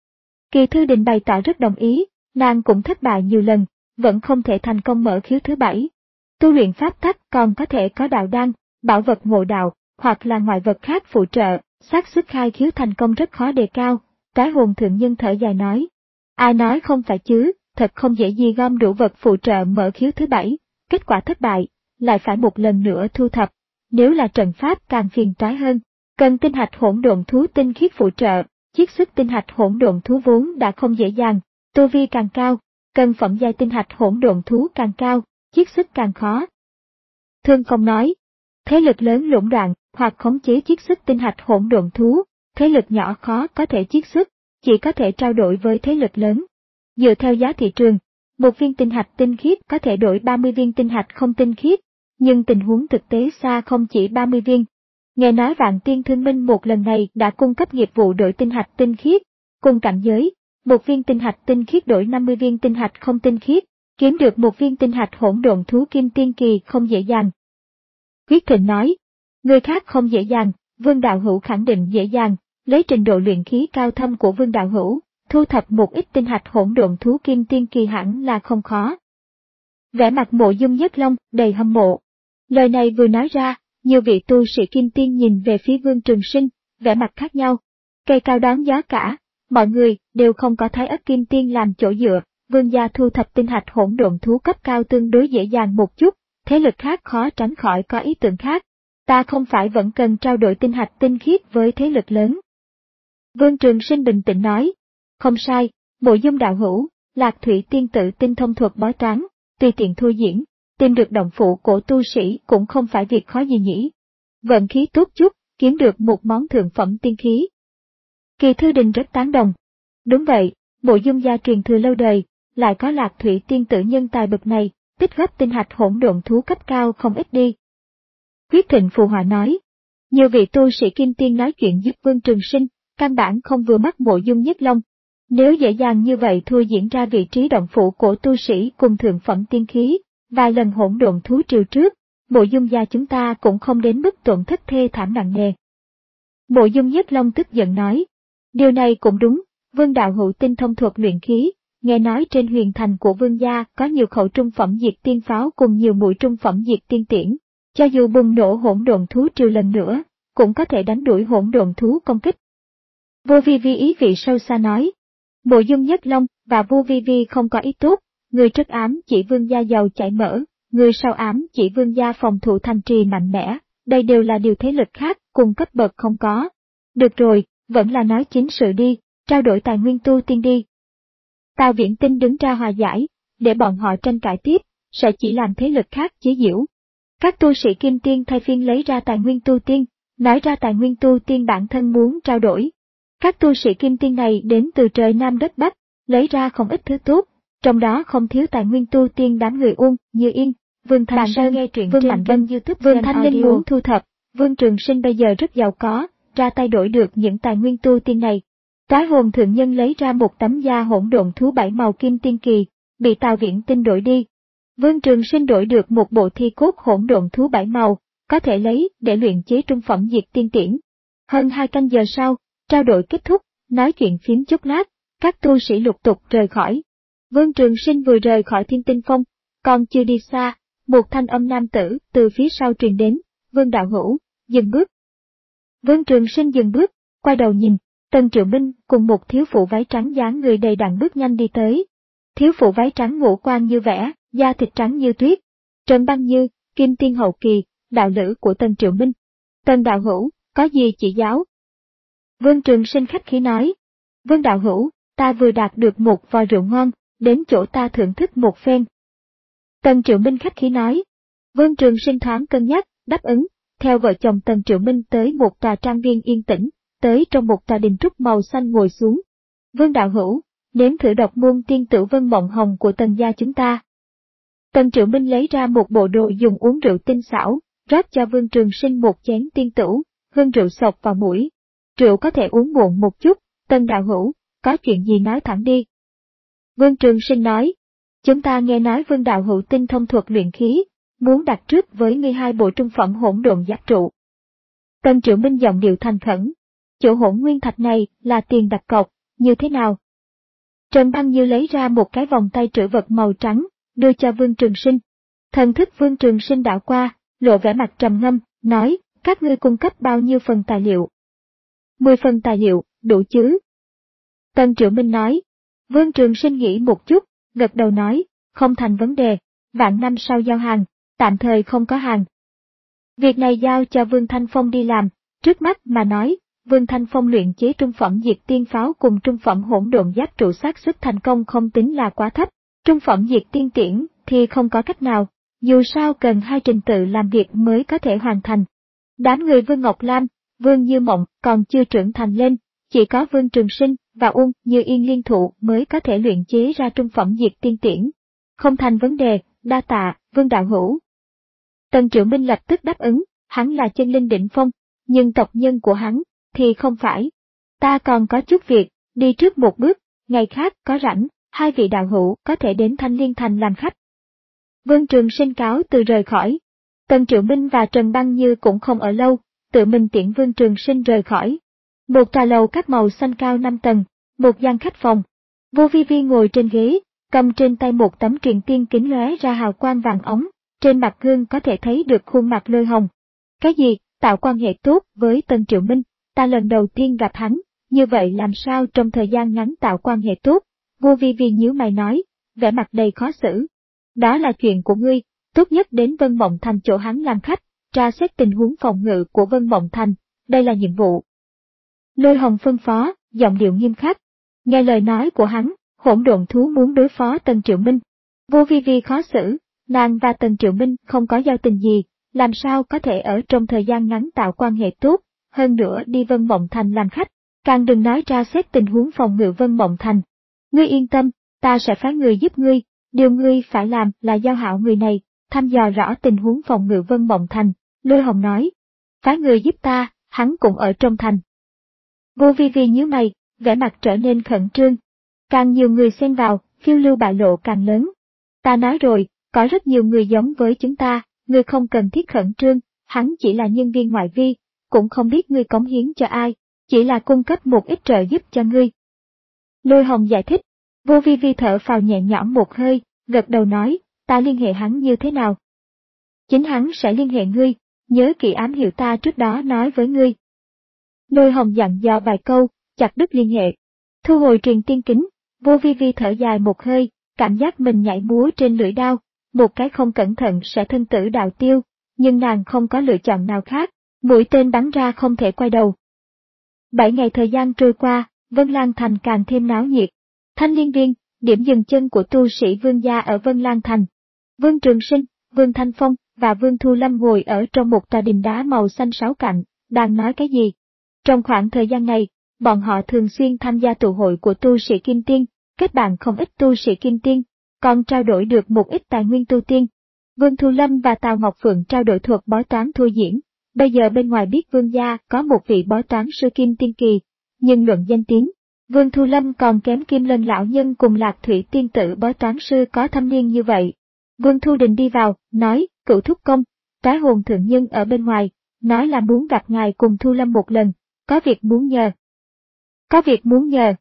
Kỳ Thư Đình bày tỏ rất đồng ý, nàng cũng thất bại nhiều lần, vẫn không thể thành công mở khiếu thứ bảy. Tu luyện pháp tắc còn có thể có đạo đan, bảo vật ngộ đạo, hoặc là ngoại vật khác phụ trợ, xác suất khai khiếu thành công rất khó đề cao. Toái Hồn Thượng Nhân thở dài nói, ai nói không phải chứ, thật không dễ gì gom đủ vật phụ trợ mở khiếu thứ bảy, kết quả thất bại, lại phải một lần nữa thu thập. Nếu là trận pháp càng phiền toái hơn, cần tinh hạch hỗn độn thú tinh khiết phụ trợ, chiết xuất tinh hạch hỗn độn thú vốn đã không dễ dàng, tu vi càng cao, cần phẩm giai tinh hạch hỗn độn thú càng cao, chiết xuất càng khó. Thương Công nói, thế lực lớn lũng đoạn hoặc khống chế chiết xuất tinh hạch hỗn độn thú, thế lực nhỏ khó có thể chiết xuất, chỉ có thể trao đổi với thế lực lớn. Dựa theo giá thị trường, một viên tinh hạch tinh khiết có thể đổi ba mươi viên tinh hạch không tinh khiết, nhưng tình huống thực tế xa không chỉ ba mươi viên. Nghe nói Vạn Tiên Thương Minh một lần này đã cung cấp nghiệp vụ đổi tinh hạch tinh khiết, cùng cảnh giới, một viên tinh hạch tinh khiết đổi năm mươi viên tinh hạch không tinh khiết, kiếm được một viên tinh hạch hỗn độn thú kim tiên kỳ không dễ dàng. Huyết Thịnh nói, người khác không dễ dàng, Vương đạo hữu khẳng định dễ dàng, lấy trình độ luyện khí cao thâm của Vương đạo hữu, thu thập một ít tinh hạch hỗn độn thú kim tiên kỳ hẳn là không khó. Vẻ mặt Mộ Dung Nhất Long đầy hâm mộ. Lời này vừa nói ra, nhiều vị tu sĩ kim tiên nhìn về phía Vương Trường Sinh, vẻ mặt khác nhau. Cây cao đón gió cả, mọi người đều không có Thái Ất Kim Tiên làm chỗ dựa, Vương gia thu thập tinh hạch hỗn độn thú cấp cao tương đối dễ dàng một chút, thế lực khác khó tránh khỏi có ý tưởng khác. Ta không phải vẫn cần trao đổi tinh hạch tinh khiết với thế lực lớn. Vương Trường Sinh bình tĩnh nói, không sai, Mộ Dung đạo hữu, Lạc Thủy tiên tử tinh thông thuật bói toán, tùy tiện thu diễn, tìm được động phủ của tu sĩ cũng không phải việc khó gì nhỉ. Vận khí tốt chút, kiếm được một món thượng phẩm tiên khí. Kỳ Thư Đình rất tán đồng. Đúng vậy, Mộ Dung gia truyền thừa lâu đời, lại có Lạc Thủy tiên tử nhân tài bậc này, tích góp tinh hạch hỗn độn thú cấp cao không ít đi. Huyết Thịnh phụ họa nói. Nhiều vị tu sĩ kim tiên nói chuyện giúp Vương Trường Sinh, căn bản không vừa mắt Mộ Dung Nhất Long. Nếu dễ dàng như vậy thua diễn ra vị trí động phủ của tu sĩ cùng thượng phẩm tiên khí, vài lần hỗn độn thú triều trước, Mộ Dung gia chúng ta cũng không đến mức tổn thất thê thảm nặng nề. Mộ Dung Nhất Long tức giận nói. Điều này cũng đúng, Vương đạo hữu tinh thông thuật luyện khí, nghe nói trên huyền thành của Vương gia có nhiều khẩu trung phẩm diệt tiên pháo cùng nhiều mũi trung phẩm diệt tiên tiễn. Cho dù bùng nổ hỗn độn thú triều lần nữa, cũng có thể đánh đuổi hỗn độn thú công kích. Vô Vi Vi ý vị sâu xa nói. Mộ Dung Nhất Long và Vô Vi Vi không có ý tốt, người trước ám chỉ Vương gia giàu chảy mỡ, người sau ám chỉ Vương gia phòng thủ thành trì mạnh mẽ, đây đều là điều thế lực khác cùng cấp bậc không có. Được rồi, vẫn là nói chính sự đi, trao đổi tài nguyên tu tiên đi. Tào Viễn Tinh đứng ra hòa giải, để bọn họ tranh cãi tiếp, sẽ chỉ làm thế lực khác chế giễu. Các tu sĩ kim tiên thay phiên lấy ra tài nguyên tu tiên, nói ra tài nguyên tu tiên bản thân muốn trao đổi. Các tu sĩ kim tiên này đến từ trời Nam đất Bắc, lấy ra không ít thứ tốt, trong đó không thiếu tài nguyên tu tiên đám người Uông, Như Yên, Vương Thanh Sơn, nghe truyện Vương Mạnh Vân, YouTube, Vương Thanh Linh muốn thu thập. Vương Trường Sinh bây giờ rất giàu có, ra tay đổi được những tài nguyên tu tiên này. Toái Hồn Thượng Nhân lấy ra một tấm da hỗn độn thú bảy màu kim tiên kỳ, bị Tào Viễn Tinh đổi đi. Vương Trường Sinh đổi được một bộ thi cốt hỗn độn thú bảy màu, có thể lấy để luyện chế trung phẩm diệt tiên tiễn. Hơn hai canh giờ sau, trao đổi kết thúc, nói chuyện phím chút lát, các tu sĩ lục tục rời khỏi. Vương Trường Sinh vừa rời khỏi Thiên Tinh Phong, còn chưa đi xa, một thanh âm nam tử từ phía sau truyền đến, Vương đạo hữu, dừng bước. Vương Trường Sinh dừng bước, quay đầu nhìn, Tần Triệu Minh cùng một thiếu phụ váy trắng dáng người đầy đặn bước nhanh đi tới. Thiếu phụ váy trắng ngũ quan như vẽ, da thịt trắng như tuyết. Trần Băng Như, kim tiên hậu kỳ, đạo lữ của Tần Triệu Minh. Tần đạo hữu, có gì chỉ giáo? Vương Trường Sinh khách khí nói. Vương đạo hữu, ta vừa đạt được một vò rượu ngon, đến chỗ ta thưởng thức một phen. Tần Triệu Minh khách khí nói. Vương Trường Sinh thoáng cân nhắc, đáp ứng, theo vợ chồng Tần Triệu Minh tới một tòa trang viên yên tĩnh, tới trong một tòa đình trúc màu xanh ngồi xuống. Vương đạo hữu, nếm thử độc môn tiên tử Vân Mộng Hồng của Tần gia chúng ta. Tần Triệu Minh lấy ra một bộ đồ dùng uống rượu tinh xảo, rót cho Vương Trường Sinh một chén tiên tử, hương rượu sộc vào mũi. Rượu có thể uống muộn một chút, Tần đạo hữu, có chuyện gì nói thẳng đi. Vương Trường Sinh nói, chúng ta nghe nói Vương đạo hữu tinh thông thuật luyện khí, muốn đặt trước với ngươi hai bộ trung phẩm hỗn độn giáp trụ. Tần Triệu Minh giọng điệu thành khẩn, chỗ hỗn nguyên thạch này là tiền đặt cọc, như thế nào? Trần Băng Như lấy ra một cái vòng tay trữ vật màu trắng, đưa cho Vương Trường Sinh. Thần thức Vương Trường Sinh đảo qua, lộ vẻ mặt trầm ngâm, nói, các ngươi cung cấp bao nhiêu phần tài liệu? Mười phần tài liệu, đủ chứ? Tần Triệu Minh nói. Vương Trường Sinh nghĩ một chút, gật đầu nói, không thành vấn đề, vạn năm sau giao hàng, tạm thời không có hàng. Việc này giao cho Vương Thanh Phong đi làm, trước mắt mà nói, Vương Thanh Phong luyện chế trung phẩm diệt tiên pháo cùng trung phẩm hỗn độn giáp trụ xác suất thành công không tính là quá thấp, trung phẩm diệt tiên tiễn thì không có cách nào, dù sao cần hai trình tự làm việc mới có thể hoàn thành. Đám người Vương Ngọc Lam, Vương Như Mộng còn chưa trưởng thành lên, chỉ có Vương Trường Sinh và Uông Như Yên liên thủ mới có thể luyện chế ra trung phẩm diệt tiên tiễn. Không thành vấn đề, đa tạ, Vương đạo hữu. Tần Triệu Minh lập tức đáp ứng, hắn là chân linh đỉnh phong, nhưng tộc nhân của hắn thì không phải. Ta còn có chút việc, đi trước một bước, ngày khác có rảnh, hai vị đạo hữu có thể đến Thanh Liên Thành làm khách. Vương Trường Sinh cáo từ rời khỏi. Tần Triệu Minh và Trần Băng Như cũng không ở lâu, tự mình tiễn Vương Trường Sinh rời khỏi. Một tòa lầu các màu xanh cao năm tầng, một gian khách phòng. Vô Vi Vi ngồi trên ghế, cầm trên tay một tấm truyền tiên kính lóe ra hào quang vàng ống, trên mặt gương có thể thấy được khuôn mặt lôi hồng. Cái gì, tạo quan hệ tốt với Tần Triệu Minh, ta lần đầu tiên gặp hắn, như vậy làm sao trong thời gian ngắn tạo quan hệ tốt? Vô Vi Vi nhíu mày nói, vẻ mặt đầy khó xử. Đó là chuyện của ngươi, tốt nhất đến Vân Mộng Thành chỗ hắn làm khách, tra xét tình huống phòng ngự của Vân Mộng Thành, đây là nhiệm vụ. Lôi hồng phân phó, giọng điệu nghiêm khắc. Nghe lời nói của hắn, hỗn độn thú muốn đối phó Tần Triệu Minh. Vô Vi Vi khó xử, nàng và Tần Triệu Minh không có giao tình gì, làm sao có thể ở trong thời gian ngắn tạo quan hệ tốt, hơn nữa đi Vân Mộng Thành làm khách, càng đừng nói tra xét tình huống phòng ngự Vân Mộng Thành. Ngươi yên tâm, ta sẽ phái người giúp ngươi, Điều ngươi phải làm là giao hảo người này, thăm dò rõ tình huống phòng ngự Vân Mộng Thành. Lôi Hồng nói, phái người giúp ta, hắn cũng ở trong thành. Vô Vi Vi nhíu mày, vẻ mặt trở nên khẩn trương. Càng nhiều người xen vào, phiêu lưu bại lộ càng lớn. Ta nói rồi, có rất nhiều người giống với chúng ta, ngươi không cần thiết khẩn trương, hắn chỉ là nhân viên ngoại vi, cũng không biết ngươi cống hiến cho ai, chỉ là cung cấp một ít trợ giúp cho ngươi. Lôi Hồng giải thích, Vô Vi Vi thở phào nhẹ nhõm một hơi, gật đầu nói, ta liên hệ hắn như thế nào? Chính hắn sẽ liên hệ ngươi, nhớ kỹ ám hiệu ta trước đó nói với ngươi. Lôi Hồng dặn dò vài câu, chặt đứt liên hệ. Thu hồi truyền tiên kính, Vô Vi Vi thở dài một hơi, cảm giác mình nhảy múa trên lưỡi đao, một cái không cẩn thận sẽ thân tử đạo tiêu, nhưng nàng không có lựa chọn nào khác, mũi tên bắn ra không thể quay đầu. Bảy ngày thời gian trôi qua, Vân Lan Thành càng thêm náo nhiệt. Thanh Liên Viên, điểm dừng chân của tu sĩ Vương gia ở Vân Lan Thành. Vương Trường Sinh, Vương Thanh Phong và Vương Thu Lâm ngồi ở trong một tòa đình đá màu xanh sáu cạnh, đang nói cái gì? Trong khoảng thời gian này, bọn họ thường xuyên tham gia tụ hội của tu sĩ Kim Tiên, kết bạn không ít tu sĩ Kim Tiên, còn trao đổi được một ít tài nguyên tu tiên. Vương Thu Lâm và Tào Ngọc Phượng trao đổi thuật bói toán thua diễn, bây giờ bên ngoài biết Vương gia có một vị bói toán sư Kim Tiên kỳ, nhưng luận danh tiếng, Vương Thu Lâm còn kém Kim Lân lão nhân cùng Lạc Thủy tiên tử bói toán sư có thâm niên như vậy. Vương Thu Đình đi vào, nói, Cửu thúc công, Trái Hồn thượng nhân ở bên ngoài, nói là muốn gặp ngài cùng Thu Lâm một lần, có việc muốn nhờ. Có việc muốn nhờ.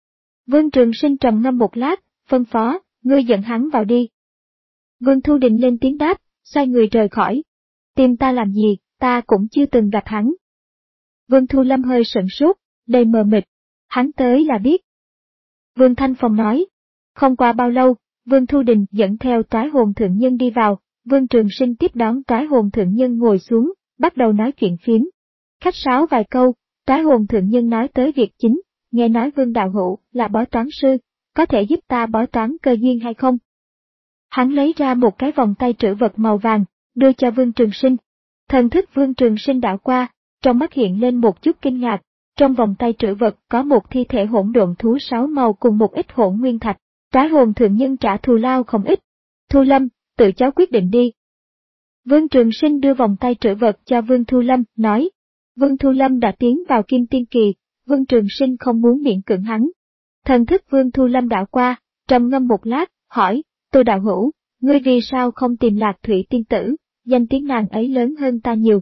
Vương Trường Sinh trầm ngâm một lát, phân phó, ngươi dẫn hắn vào đi. Vương Thu Đình lên tiếng đáp, xoay người rời khỏi. Tìm ta làm gì, ta cũng chưa từng gặp hắn. Vương Thu Lâm hơi sửng sốt, đầy mờ mịt. Hắn tới là biết. Vương Thanh Phong nói. Không qua bao lâu, Vương Thu Đình dẫn theo Toái Hồn thượng nhân đi vào, Vương Trường Sinh tiếp đón Toái Hồn thượng nhân ngồi xuống, bắt đầu nói chuyện phiếm. Khách sáo vài câu, Toái Hồn thượng nhân nói tới việc chính, nghe nói Vương đạo hữu là bói toán sư, có thể giúp ta bói toán cơ duyên hay không? Hắn lấy ra một cái vòng tay trữ vật màu vàng, đưa cho Vương Trường Sinh. Thần thức Vương Trường Sinh đảo qua, trong mắt hiện lên một chút kinh ngạc. Trong vòng tay trữ vật có một thi thể hỗn độn thú sáu màu cùng một ít hỗn nguyên thạch. Trái Hồn thượng nhân trả thù lao không ít. Thu Lâm, tự cháu quyết định đi. Vương Trường Sinh đưa vòng tay trữ vật cho Vương Thu Lâm, nói. Vương Thu Lâm đã tiến vào Kim Tiên kỳ, Vương Trường Sinh không muốn miễn cưỡng hắn. Thần thức Vương Thu Lâm đảo qua, trầm ngâm một lát, hỏi, Tô đạo hữu, ngươi vì sao không tìm Lạc Thủy tiên tử, danh tiếng nàng ấy lớn hơn ta nhiều.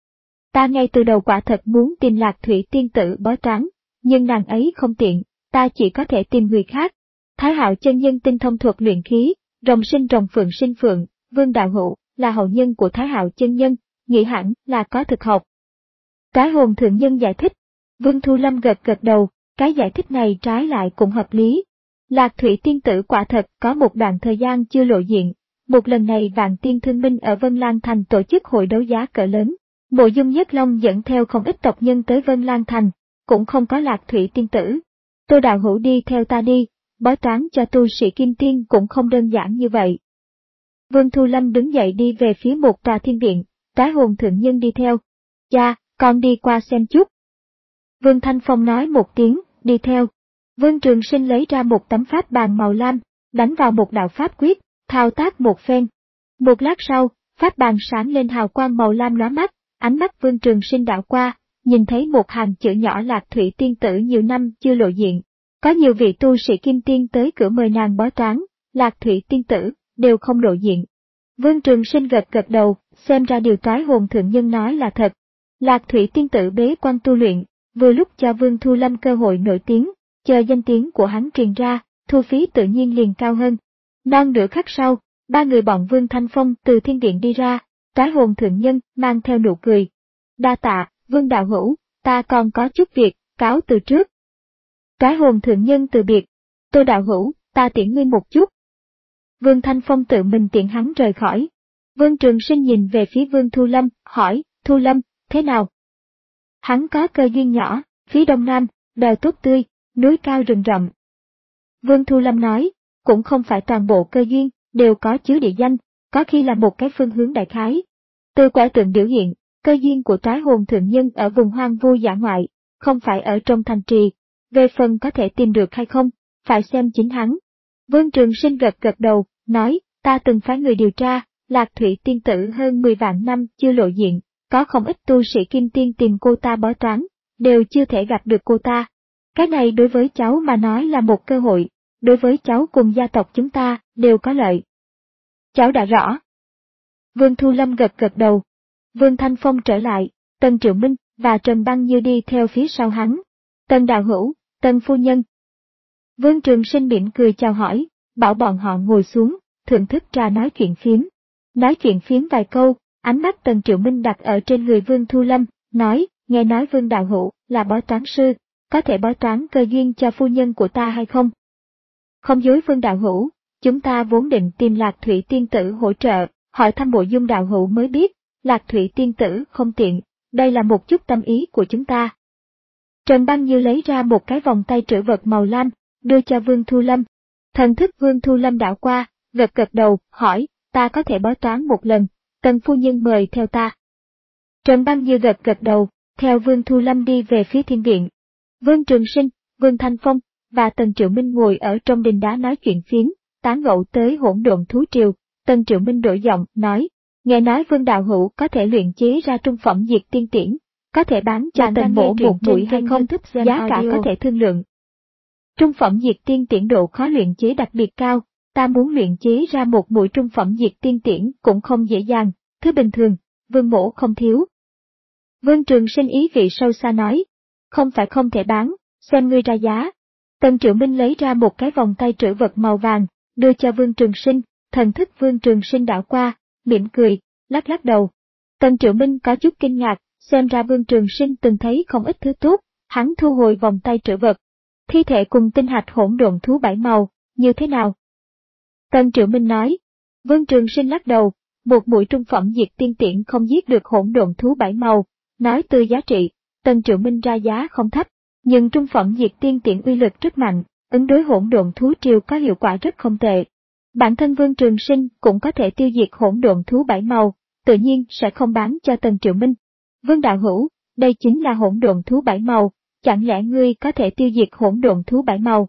Ta ngay từ đầu quả thật muốn tìm Lạc Thủy tiên tử bói toán, nhưng nàng ấy không tiện, ta chỉ có thể tìm người khác. Thái Hạo chân nhân tinh thông thuật luyện khí, rồng sinh rồng phượng sinh phượng, Vương đạo hữu là hậu nhân của Thái Hạo chân nhân, nghĩ hẳn là có thực học. Trái Hồn thượng nhân giải thích. Vương Thu Lâm gật gật đầu, cái giải thích này trái lại cũng hợp lý. Lạc Thủy tiên tử quả thật có một đoạn thời gian chưa lộ diện, một lần này Vạn Tiên Thương Minh ở Vân Lan Thành tổ chức hội đấu giá cỡ lớn. Mộ Dung Nhất Long dẫn theo không ít tộc nhân tới Vân Lan Thành, cũng không có Lạc Thủy tiên tử. Tô đạo hữu đi theo ta đi, bói toán cho tu sĩ Kim Tiên cũng không đơn giản như vậy. Vương Thu Lâm đứng dậy đi về phía một tòa thiên điện, Trái Hồn thượng nhân đi theo. Cha, con đi qua xem chút. Vương Thanh Phong nói một tiếng, đi theo. Vương Trường Sinh lấy ra một tấm pháp bàn màu lam, đánh vào một đạo pháp quyết, thao tác một phen. Một lát sau, pháp bàn sáng lên hào quang màu lam lóa mắt. Ánh mắt Vương Trường Sinh đảo qua, nhìn thấy một hàng chữ nhỏ Lạc Thủy tiên tử nhiều năm chưa lộ diện. Có nhiều vị tu sĩ Kim Tiên tới cửa mời nàng bói toán, Lạc Thủy tiên tử, đều không lộ diện. Vương Trường Sinh gật gật đầu, xem ra điều Toái Hồn thượng nhân nói là thật. Lạc Thủy tiên tử bế quan tu luyện, vừa lúc cho Vương Thu Lâm cơ hội nổi tiếng, chờ danh tiếng của hắn truyền ra, thu phí tự nhiên liền cao hơn. Non nửa khắc sau, ba người bọn Vương Thanh Phong từ thiên điện đi ra. Trái Hồn thượng nhân mang theo nụ cười. Đa tạ, Vương đạo hữu, ta còn có chút việc, cáo từ trước. Trái Hồn thượng nhân từ biệt. Tô đạo hữu, ta tiễn ngươi một chút. Vương Thanh Phong tự mình tiễn hắn rời khỏi. Vương Trường Sinh nhìn về phía Vương Thu Lâm, hỏi, Thu Lâm, thế nào? Hắn có cơ duyên nhỏ, phía đông nam, bèo tốt tươi, núi cao rừng rậm. Vương Thu Lâm nói, cũng không phải toàn bộ cơ duyên, đều có chứa địa danh. Có khi là một cái phương hướng đại khái. Từ quả tượng biểu hiện, cơ duyên của Trái Hồn thượng nhân ở vùng hoang vu dã ngoại, không phải ở trong thành trì. Về phần có thể tìm được hay không, phải xem chính hắn. Vương Trường Sinh gật gật đầu, nói, ta từng phái người điều tra, Lạc Thủy tiên tử hơn mười vạn năm chưa lộ diện, có không ít tu sĩ kim tiên tìm cô ta bói toán, đều chưa thể gặp được cô ta. Cái này đối với cháu mà nói là một cơ hội, đối với cháu cùng gia tộc chúng ta, đều có lợi. Cháu đã rõ. Vương Thu Lâm gật gật đầu. Vương Thanh Phong trở lại, Tần Triệu Minh và Trần Băng Như đi theo phía sau hắn. Tần đạo hữu, Tần phu nhân. Vương Trường Sinh mỉm cười chào hỏi, bảo bọn họ ngồi xuống, thưởng thức trà nói chuyện phiếm. Nói chuyện phiếm vài câu, ánh mắt Tần Triệu Minh đặt ở trên người Vương Thu Lâm, nói, nghe nói Vương đạo hữu là bói toán sư, có thể bói toán cơ duyên cho phu nhân của ta hay không? Không dối Vương đạo hữu, chúng ta vốn định tìm Lạc Thủy tiên tử hỗ trợ, hỏi thăm Mộ Dung đạo hữu mới biết, Lạc Thủy tiên tử không tiện, đây là một chút tâm ý của chúng ta. Trần Băng Như lấy ra một cái vòng tay trữ vật màu lam, đưa cho Vương Thu Lâm. Thần thức Vương Thu Lâm đảo qua, gật gật đầu, hỏi, ta có thể bói toán một lần, Tần phu nhân mời theo ta. Trần Băng Như gật gật đầu, theo Vương Thu Lâm đi về phía thiên viện. Vương Trường Sinh, Vương Thanh Phong và Tần Triệu Minh ngồi ở trong đình đá nói chuyện phiếm, tán gẫu tới hỗn độn thú triều. Tần Triệu Minh đổi giọng, nói, nghe nói Vương đạo hữu có thể luyện chế ra trung phẩm diệt tiên tiễn, có thể bán cho Tần mỗ một mũi hay không, giá cả có thể thương lượng. Trung phẩm diệt tiên tiễn độ khó luyện chế đặc biệt cao, ta muốn luyện chế ra một mũi trung phẩm diệt tiên tiễn cũng không dễ dàng, thứ bình thường, Vương mỗ không thiếu. Vương Trường Sinh ý vị sâu xa nói, không phải không thể bán, xem ngươi ra giá. Tần Triệu Minh lấy ra một cái vòng tay trữ vật màu vàng, đưa cho Vương Trường Sinh, thần thức Vương Trường Sinh đảo qua, mỉm cười, lắc lắc đầu. Tần Triệu Minh có chút kinh ngạc, xem ra Vương Trường Sinh từng thấy không ít thứ tốt, hắn thu hồi vòng tay trữ vật. Thi thể cùng tinh hạch hỗn độn thú bảy màu, như thế nào? Tần Triệu Minh nói. Vương Trường Sinh lắc đầu, một mũi trung phẩm diệt tiên tiễn không giết được hỗn độn thú bảy màu, nói từ giá trị, Tần Triệu Minh ra giá không thấp, nhưng trung phẩm diệt tiên tiễn uy lực rất mạnh, ứng đối hỗn độn thú triều có hiệu quả rất không tệ. Bản thân Vương Trường Sinh cũng có thể tiêu diệt hỗn độn thú bảy màu, tự nhiên sẽ không bán cho Tần Triệu Minh. Vương đạo hữu, đây chính là hỗn độn thú bảy màu, chẳng lẽ ngươi có thể tiêu diệt hỗn độn thú bảy màu?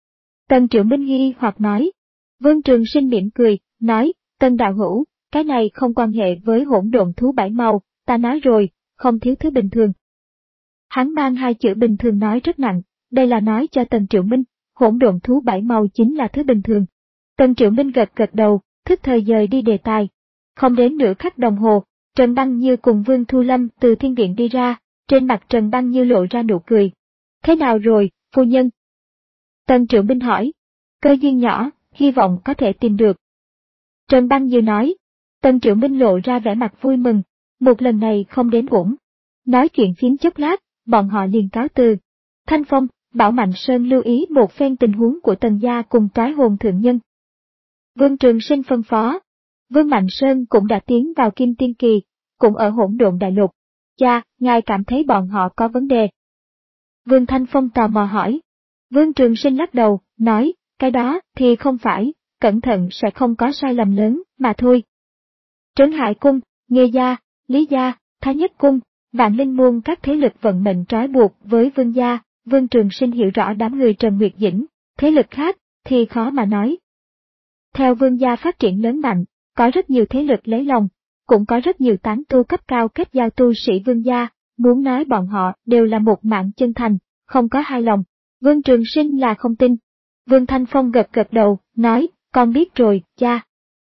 Tần Triệu Minh nghi hoặc nói. Vương Trường Sinh mỉm cười, nói, Tần đạo hữu, cái này không quan hệ với hỗn độn thú bảy màu, ta nói rồi, không thiếu thứ bình thường. Hắn mang hai chữ bình thường nói rất nặng, đây là nói cho Tần Triệu Minh, hỗn độn thú bảy màu chính là thứ bình thường. Tần Triệu Minh gật gật đầu, thức thời dời đi đề tài. Không đến nửa khắc đồng hồ, Trần Băng Như cùng Vương Thu Lâm từ thiên viện đi ra, trên mặt Trần Băng Như lộ ra nụ cười. Thế nào rồi, phu nhân? Tần Triệu Minh hỏi. Cơ duyên nhỏ, hy vọng có thể tìm được. Trần Băng Như nói. Tần Triệu Minh lộ ra vẻ mặt vui mừng, một lần này không đến uổng. Nói chuyện phiếm chốc lát, bọn họ liền cáo từ. Thanh Phong, bảo Mạnh Sơn lưu ý một phen tình huống của Tần gia cùng toái hồn thượng nhân. Vương Trường Sinh phân phó. Vương Mạnh Sơn cũng đã tiến vào Kim Tiên Kỳ, cũng ở hỗn độn đại lục. Cha, ngài cảm thấy bọn họ có vấn đề. Vương Thanh Phong tò mò hỏi. Vương Trường Sinh lắc đầu, nói, cái đó thì không phải, cẩn thận sẽ không có sai lầm lớn, mà thôi. Trấn Hải Cung, Nghê Gia, Lý Gia, Thái Nhất Cung, Vạn Linh Môn các thế lực vận mệnh trói buộc với Vương gia, Vương Trường Sinh hiểu rõ đám người Trần Nguyệt Dĩnh, thế lực khác thì khó mà nói. Theo Vương gia phát triển lớn mạnh, có rất nhiều thế lực lấy lòng, cũng có rất nhiều tán tu cấp cao kết giao tu sĩ Vương gia, muốn nói bọn họ đều là một mạng chân thành, không có hai lòng. Vương Trường Sinh là không tin. Vương Thanh Phong gật gật đầu, nói, con biết rồi, cha.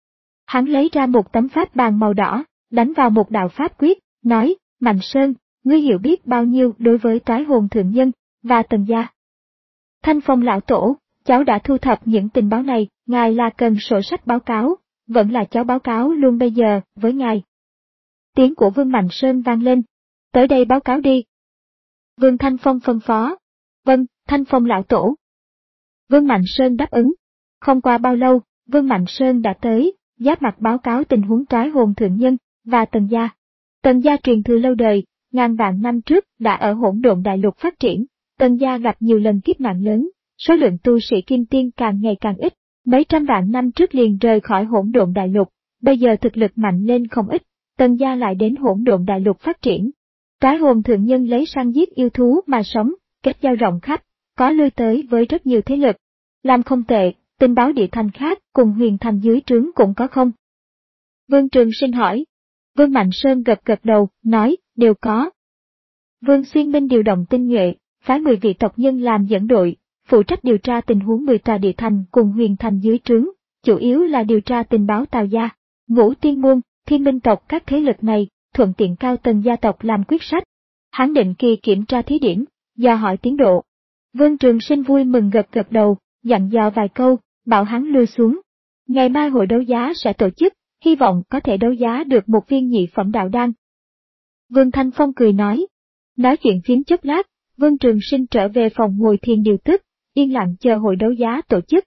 Hắn lấy ra một tấm pháp bàn màu đỏ, đánh vào một đạo pháp quyết, nói, Mạnh Sơn, ngươi hiểu biết bao nhiêu đối với toái hồn thượng nhân, và Tần gia. Thanh Phong lão tổ, cháu đã thu thập những tình báo này, ngài là cần sổ sách báo cáo, vẫn là cháu báo cáo luôn bây giờ, với ngài. Tiếng của Vương Mạnh Sơn vang lên, tới đây báo cáo đi. Vương Thanh Phong phân phó, vâng, Thanh Phong lão tổ. Vương Mạnh Sơn đáp ứng. Không qua bao lâu, Vương Mạnh Sơn đã tới, giáp mặt báo cáo tình huống toái hồn thượng nhân, và Tần gia. Tần gia truyền thừa lâu đời, ngàn vạn năm trước đã ở hỗn độn đại lục phát triển, Tần gia gặp nhiều lần kiếp nạn lớn, số lượng tu sĩ kim tiên càng ngày càng ít, mấy trăm vạn năm trước liền rời khỏi hỗn độn đại lục, bây giờ thực lực mạnh lên không ít, Tần gia lại đến hỗn độn đại lục phát triển. Toái hồn thượng nhân lấy săn giết yêu thú mà sống, kết giao rộng khắp, có lui tới với rất nhiều thế lực. Làm không tệ, tình báo địa thành khác cùng huyền thành dưới trướng cũng có không? Vương Trường Sinh hỏi. Vương Mạnh Sơn gật gật đầu, nói, đều có. Vương Xuyên Minh điều động tinh nhuệ, phái mười vị tộc nhân làm dẫn đội, phụ trách điều tra tình huống mười tòa địa thành cùng huyền thành dưới trướng, chủ yếu là điều tra tình báo Tào gia, Ngũ Tiên môn, Thiên Minh tộc các thế lực này, thuận tiện cao tầng gia tộc làm quyết sách. Hắn định kỳ kiểm tra thí điểm, dò hỏi tiến độ. Vương Trường Sinh vui mừng gật gật đầu, dặn dò vài câu, bảo hắn lui xuống. Ngày mai hội đấu giá sẽ tổ chức, hy vọng có thể đấu giá được một viên nhị phẩm đạo đan. Vương Thanh Phong cười nói. Nói chuyện phím chốc lát, Vương Trường Sinh trở về phòng ngồi thiền điều tức, yên lặng chờ hội đấu giá tổ chức.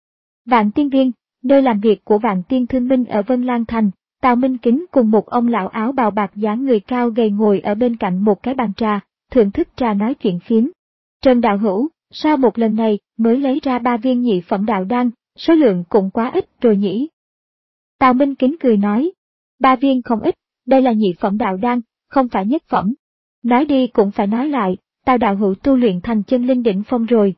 Vạn Tiên Viên, nơi làm việc của Vạn Tiên Thương Minh ở Vân Lan Thành, Tào Minh Kính cùng một ông lão áo bào bạc dáng người cao gầy ngồi ở bên cạnh một cái bàn trà, thưởng thức trà nói chuyện phím. Trần đạo hữu, sao một lần này mới lấy ra ba viên nhị phẩm đạo đan, số lượng cũng quá ít rồi nhỉ? Tào Minh Kính cười nói, ba viên không ít, đây là nhị phẩm đạo đan, không phải nhất phẩm. Nói đi cũng phải nói lại, Tào đạo hữu tu luyện thành chân linh đỉnh phong rồi.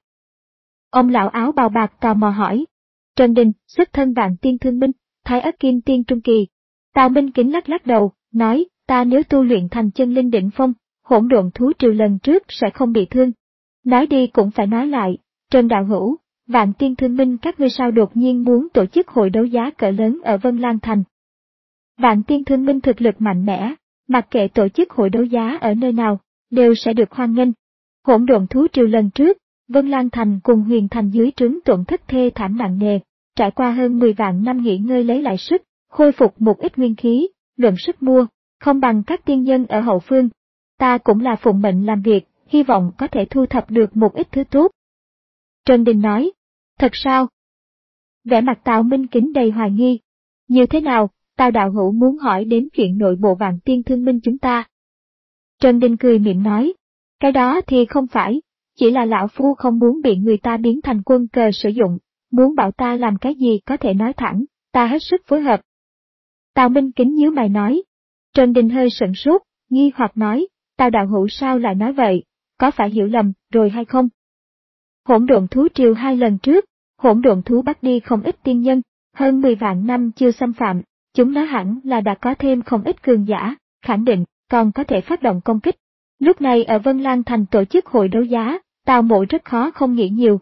Ông lão áo bào bạc tò mò hỏi. Trần Đình, xuất thân Vạn Tiên Thương Minh, Thái Ất Kim Tiên Trung Kỳ. Tào Minh Kính lắc lắc đầu, nói, ta nếu tu luyện thành chân linh đỉnh phong, hỗn độn thú triều lần trước sẽ không bị thương. Nói đi cũng phải nói lại, Trần đạo hữu, Vạn Tiên Thương Minh các ngươi sao đột nhiên muốn tổ chức hội đấu giá cỡ lớn ở Vân Lan Thành. Vạn Tiên Thương Minh thực lực mạnh mẽ, mặc kệ tổ chức hội đấu giá ở nơi nào, đều sẽ được hoan nghênh. Hỗn độn thú triều lần trước, Vân Lan Thành cùng huyền thành dưới trướng tổn thất thê thảm nặng nề, trải qua hơn mười vạn năm nghỉ ngơi lấy lại sức, khôi phục một ít nguyên khí, luận sức mua, không bằng các tiên nhân ở hậu phương. Ta cũng là phụng mệnh làm việc, hy vọng có thể thu thập được một ít thứ tốt. Trần Đình nói, thật sao? Vẻ mặt Tào Minh Kính đầy hoài nghi. Như thế nào, Tào đạo hữu muốn hỏi đến chuyện nội bộ Vạn Tiên Thương Minh chúng ta? Trần Đình cười miệng nói, cái đó thì không phải, chỉ là lão phu không muốn bị người ta biến thành quân cờ sử dụng, muốn bảo ta làm cái gì có thể nói thẳng, ta hết sức phối hợp. Tào Minh Kính nhíu mày nói. Trần Đình hơi sửng sốt, nghi hoặc nói, Tào đạo hữu sao lại nói vậy, có phải hiểu lầm rồi hay không? Hỗn độn thú triều hai lần trước, hỗn độn thú bắt đi không ít tiên nhân, hơn mười vạn năm chưa xâm phạm, chúng nó hẳn là đã có thêm không ít cường giả, khẳng định, còn có thể phát động công kích. Lúc này ở Vân Lan Thành tổ chức hội đấu giá, Tào Mộ rất khó không nghĩ nhiều.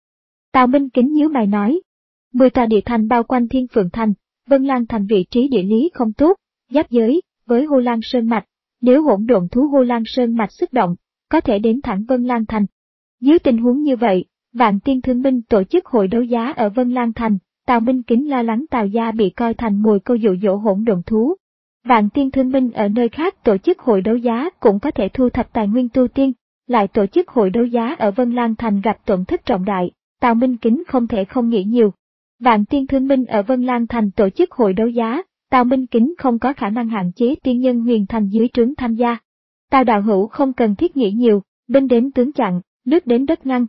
Tào Minh Kính nhíu mày nói, mười tòa địa thành bao quanh Thiên Phượng Thành, Vân Lan Thành vị trí địa lý không tốt, giáp giới với Hồ Lan Sơn Mạch, nếu hỗn độn thú Hồ Lan Sơn Mạch xuất động, có thể đến thẳng Vân Lan Thành. Dưới tình huống như vậy, Vạn Tiên Thương Minh tổ chức hội đấu giá ở Vân Lan Thành, Tào Minh Kính lo lắng Tào gia bị coi thành mồi câu dụ dỗ hỗn độn thú. Vạn Tiên Thương Minh ở nơi khác tổ chức hội đấu giá cũng có thể thu thập tài nguyên tu tiên, lại tổ chức hội đấu giá ở Vân Lan Thành gặp tổn thất trọng đại, Tào Minh Kính không thể không nghĩ nhiều. Vạn Tiên Thương Minh ở Vân Lan Thành tổ chức hội đấu giá, Tào Minh Kính không có khả năng hạn chế tiên nhân huyền thành dưới trướng tham gia. Tào đạo hữu không cần thiết nghĩ nhiều, binh đến tướng chặn, nước đến đất ngăn.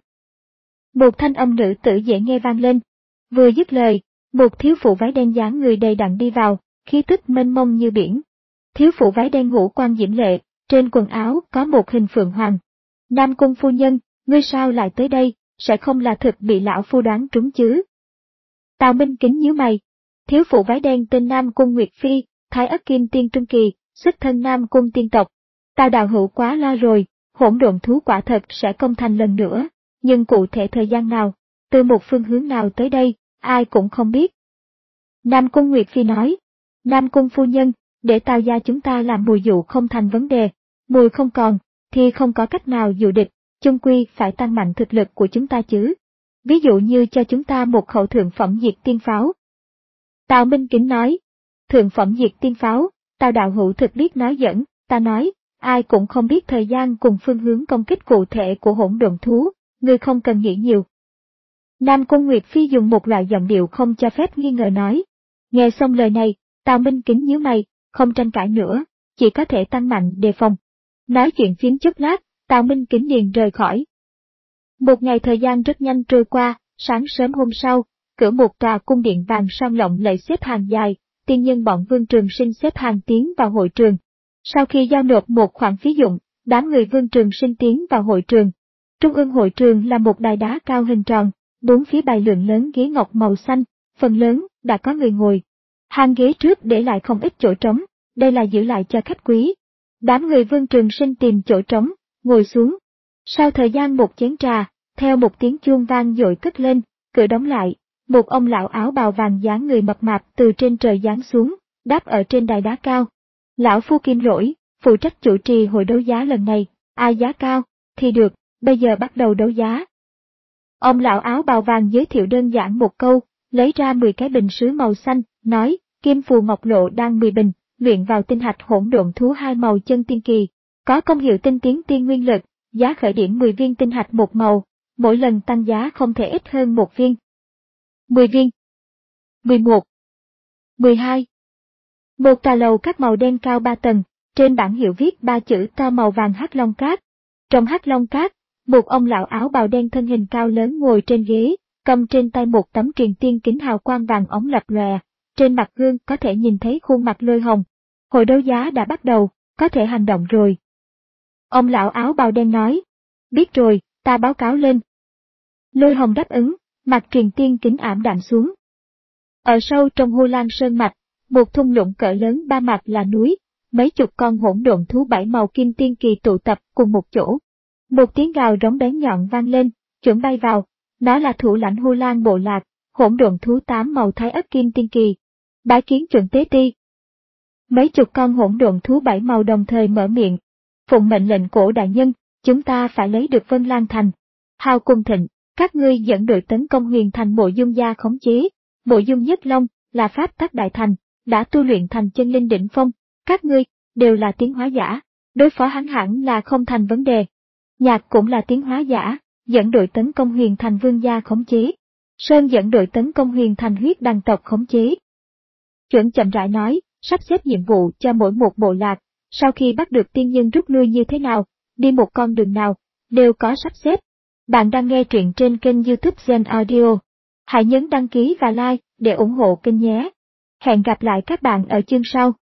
Một thanh âm nữ tử dễ nghe vang lên. Vừa dứt lời, một thiếu phụ váy đen dáng người đầy đặn đi vào, khí tức mênh mông như biển. Thiếu phụ váy đen ngũ quan diễm lệ, trên quần áo có một hình phượng hoàng. Nam Cung phu nhân, ngươi sao lại tới đây, sẽ không là thực bị lão phu đoán trúng chứ? Tào Minh Kính nhíu mày. Thiếu phụ váy đen tên Nam Cung Nguyệt Phi, Thái Ất Kim Tiên Trung Kỳ, xuất thân Nam Cung tiên tộc. Tào đạo hữu quá lo rồi, hỗn độn thú quả thật sẽ công thành lần nữa, nhưng cụ thể thời gian nào, từ một phương hướng nào tới đây, ai cũng không biết. Nam Cung Nguyệt Phi nói, Nam Cung phu nhân, để Tào gia chúng ta làm mùi dụ không thành vấn đề, mùi không còn, thì không có cách nào dụ địch, chung quy phải tăng mạnh thực lực của chúng ta chứ. Ví dụ như cho chúng ta một khẩu thượng phẩm diệt tiên pháo. Tào Minh Kính nói, thượng phẩm diệt tiên pháo, Tào đạo hữu thực biết nói giỡn, ta nói, ai cũng không biết thời gian cùng phương hướng công kích cụ thể của hỗn độn thú, ngươi không cần nghĩ nhiều. Nam Cung Nguyệt Phi dùng một loại giọng điệu không cho phép nghi ngờ nói. Nghe xong lời này, Tào Minh Kính nhíu mày, không tranh cãi nữa, chỉ có thể tăng mạnh đề phòng. Nói chuyện phiếm chốc lát, Tào Minh Kính liền rời khỏi. Một ngày thời gian rất nhanh trôi qua, sáng sớm hôm sau, cửa một tòa cung điện vàng son lộng lẫy xếp hàng dài, tiên nhân bọn Vương Trường Sinh xếp hàng tiến vào hội trường. Sau khi giao nộp một khoản phí dụng, đám người Vương Trường Sinh tiến vào hội trường. Trung ương hội trường là một đài đá cao hình tròn, bốn phía bày lượng lớn ghế ngọc màu xanh, phần lớn đã có người ngồi. Hàng ghế trước để lại không ít chỗ trống, đây là giữ lại cho khách quý. Đám người Vương Trường Sinh tìm chỗ trống, ngồi xuống. Sau thời gian một chén trà, theo một tiếng chuông vang dội cất lên, cửa đóng lại, một ông lão áo bào vàng dáng người mập mạp từ trên trời giáng xuống, đáp ở trên đài đá cao. Lão phu Kim Rỗi, phụ trách chủ trì hội đấu giá lần này, ai giá cao, thì được, bây giờ bắt đầu đấu giá. Ông lão áo bào vàng giới thiệu đơn giản một câu, lấy ra mười cái bình sứ màu xanh, nói, Kim Phù Ngọc Lộ đang mười bình, luyện vào tinh hạch hỗn độn thú hai màu chân tiên kỳ, có công hiệu tinh tiến tiên nguyên lực, giá khởi điểm mười viên tinh hạch một màu, mỗi lần tăng giá không thể ít hơn một viên. mười viên, mười một, mười hai. Một tòa lầu các màu đen cao ba tầng, trên bảng hiệu viết ba chữ to màu vàng Hắc Long Cát. Trong Hắc Long Cát, một ông lão áo bào đen thân hình cao lớn ngồi trên ghế, cầm trên tay một tấm truyền tiên kính hào quang vàng óng lập lòe, trên mặt gương có thể nhìn thấy khuôn mặt Lôi Hồng. Hội đấu giá đã bắt đầu, có thể hành động rồi. Ông lão áo bào đen nói, biết rồi, ta báo cáo lên. Lôi Hồng đáp ứng, mặt truyền tiên kính ảm đạm xuống. Ở sâu trong Hô Lan Sơn mạch, một thung lũng cỡ lớn ba mặt là núi, mấy chục con hỗn độn thú bảy màu kim tiên kỳ tụ tập cùng một chỗ. Một tiếng gào rống bén nhọn vang lên, chuẩn bay vào, nó là thủ lãnh Hô Lan bộ lạc, hỗn độn thú tám màu thái ất kim tiên kỳ. Bái kiến chuẩn tế ti. Mấy chục con hỗn độn thú bảy màu đồng thời mở miệng. Phụng mệnh lệnh cổ đại nhân, chúng ta phải lấy được Vân Lan Thành. Hào cùng thịnh, các ngươi dẫn đội tấn công Huyền Thành Mộ Dung gia khống chế. Mộ Dung Nhất Long là pháp tắc đại thành, đã tu luyện thành chân linh đỉnh phong, các ngươi đều là tiến hóa giả, đối phó hắn hẳn là không thành vấn đề. Nhạc cũng là tiến hóa giả, dẫn đội tấn công Huyền Thành Vương gia khống chế. Sơn dẫn đội tấn công Huyền Thành huyết đằng tộc khống chế. Chuẩn chậm rãi nói, sắp xếp nhiệm vụ cho mỗi một bộ lạc, sau khi bắt được tiên nhân rút lui như thế nào, đi một con đường nào, đều có sắp xếp. Bạn đang nghe truyện trên kênh YouTube Zen Audio. Hãy nhấn đăng ký và like để ủng hộ kênh nhé. Hẹn gặp lại các bạn ở chương sau.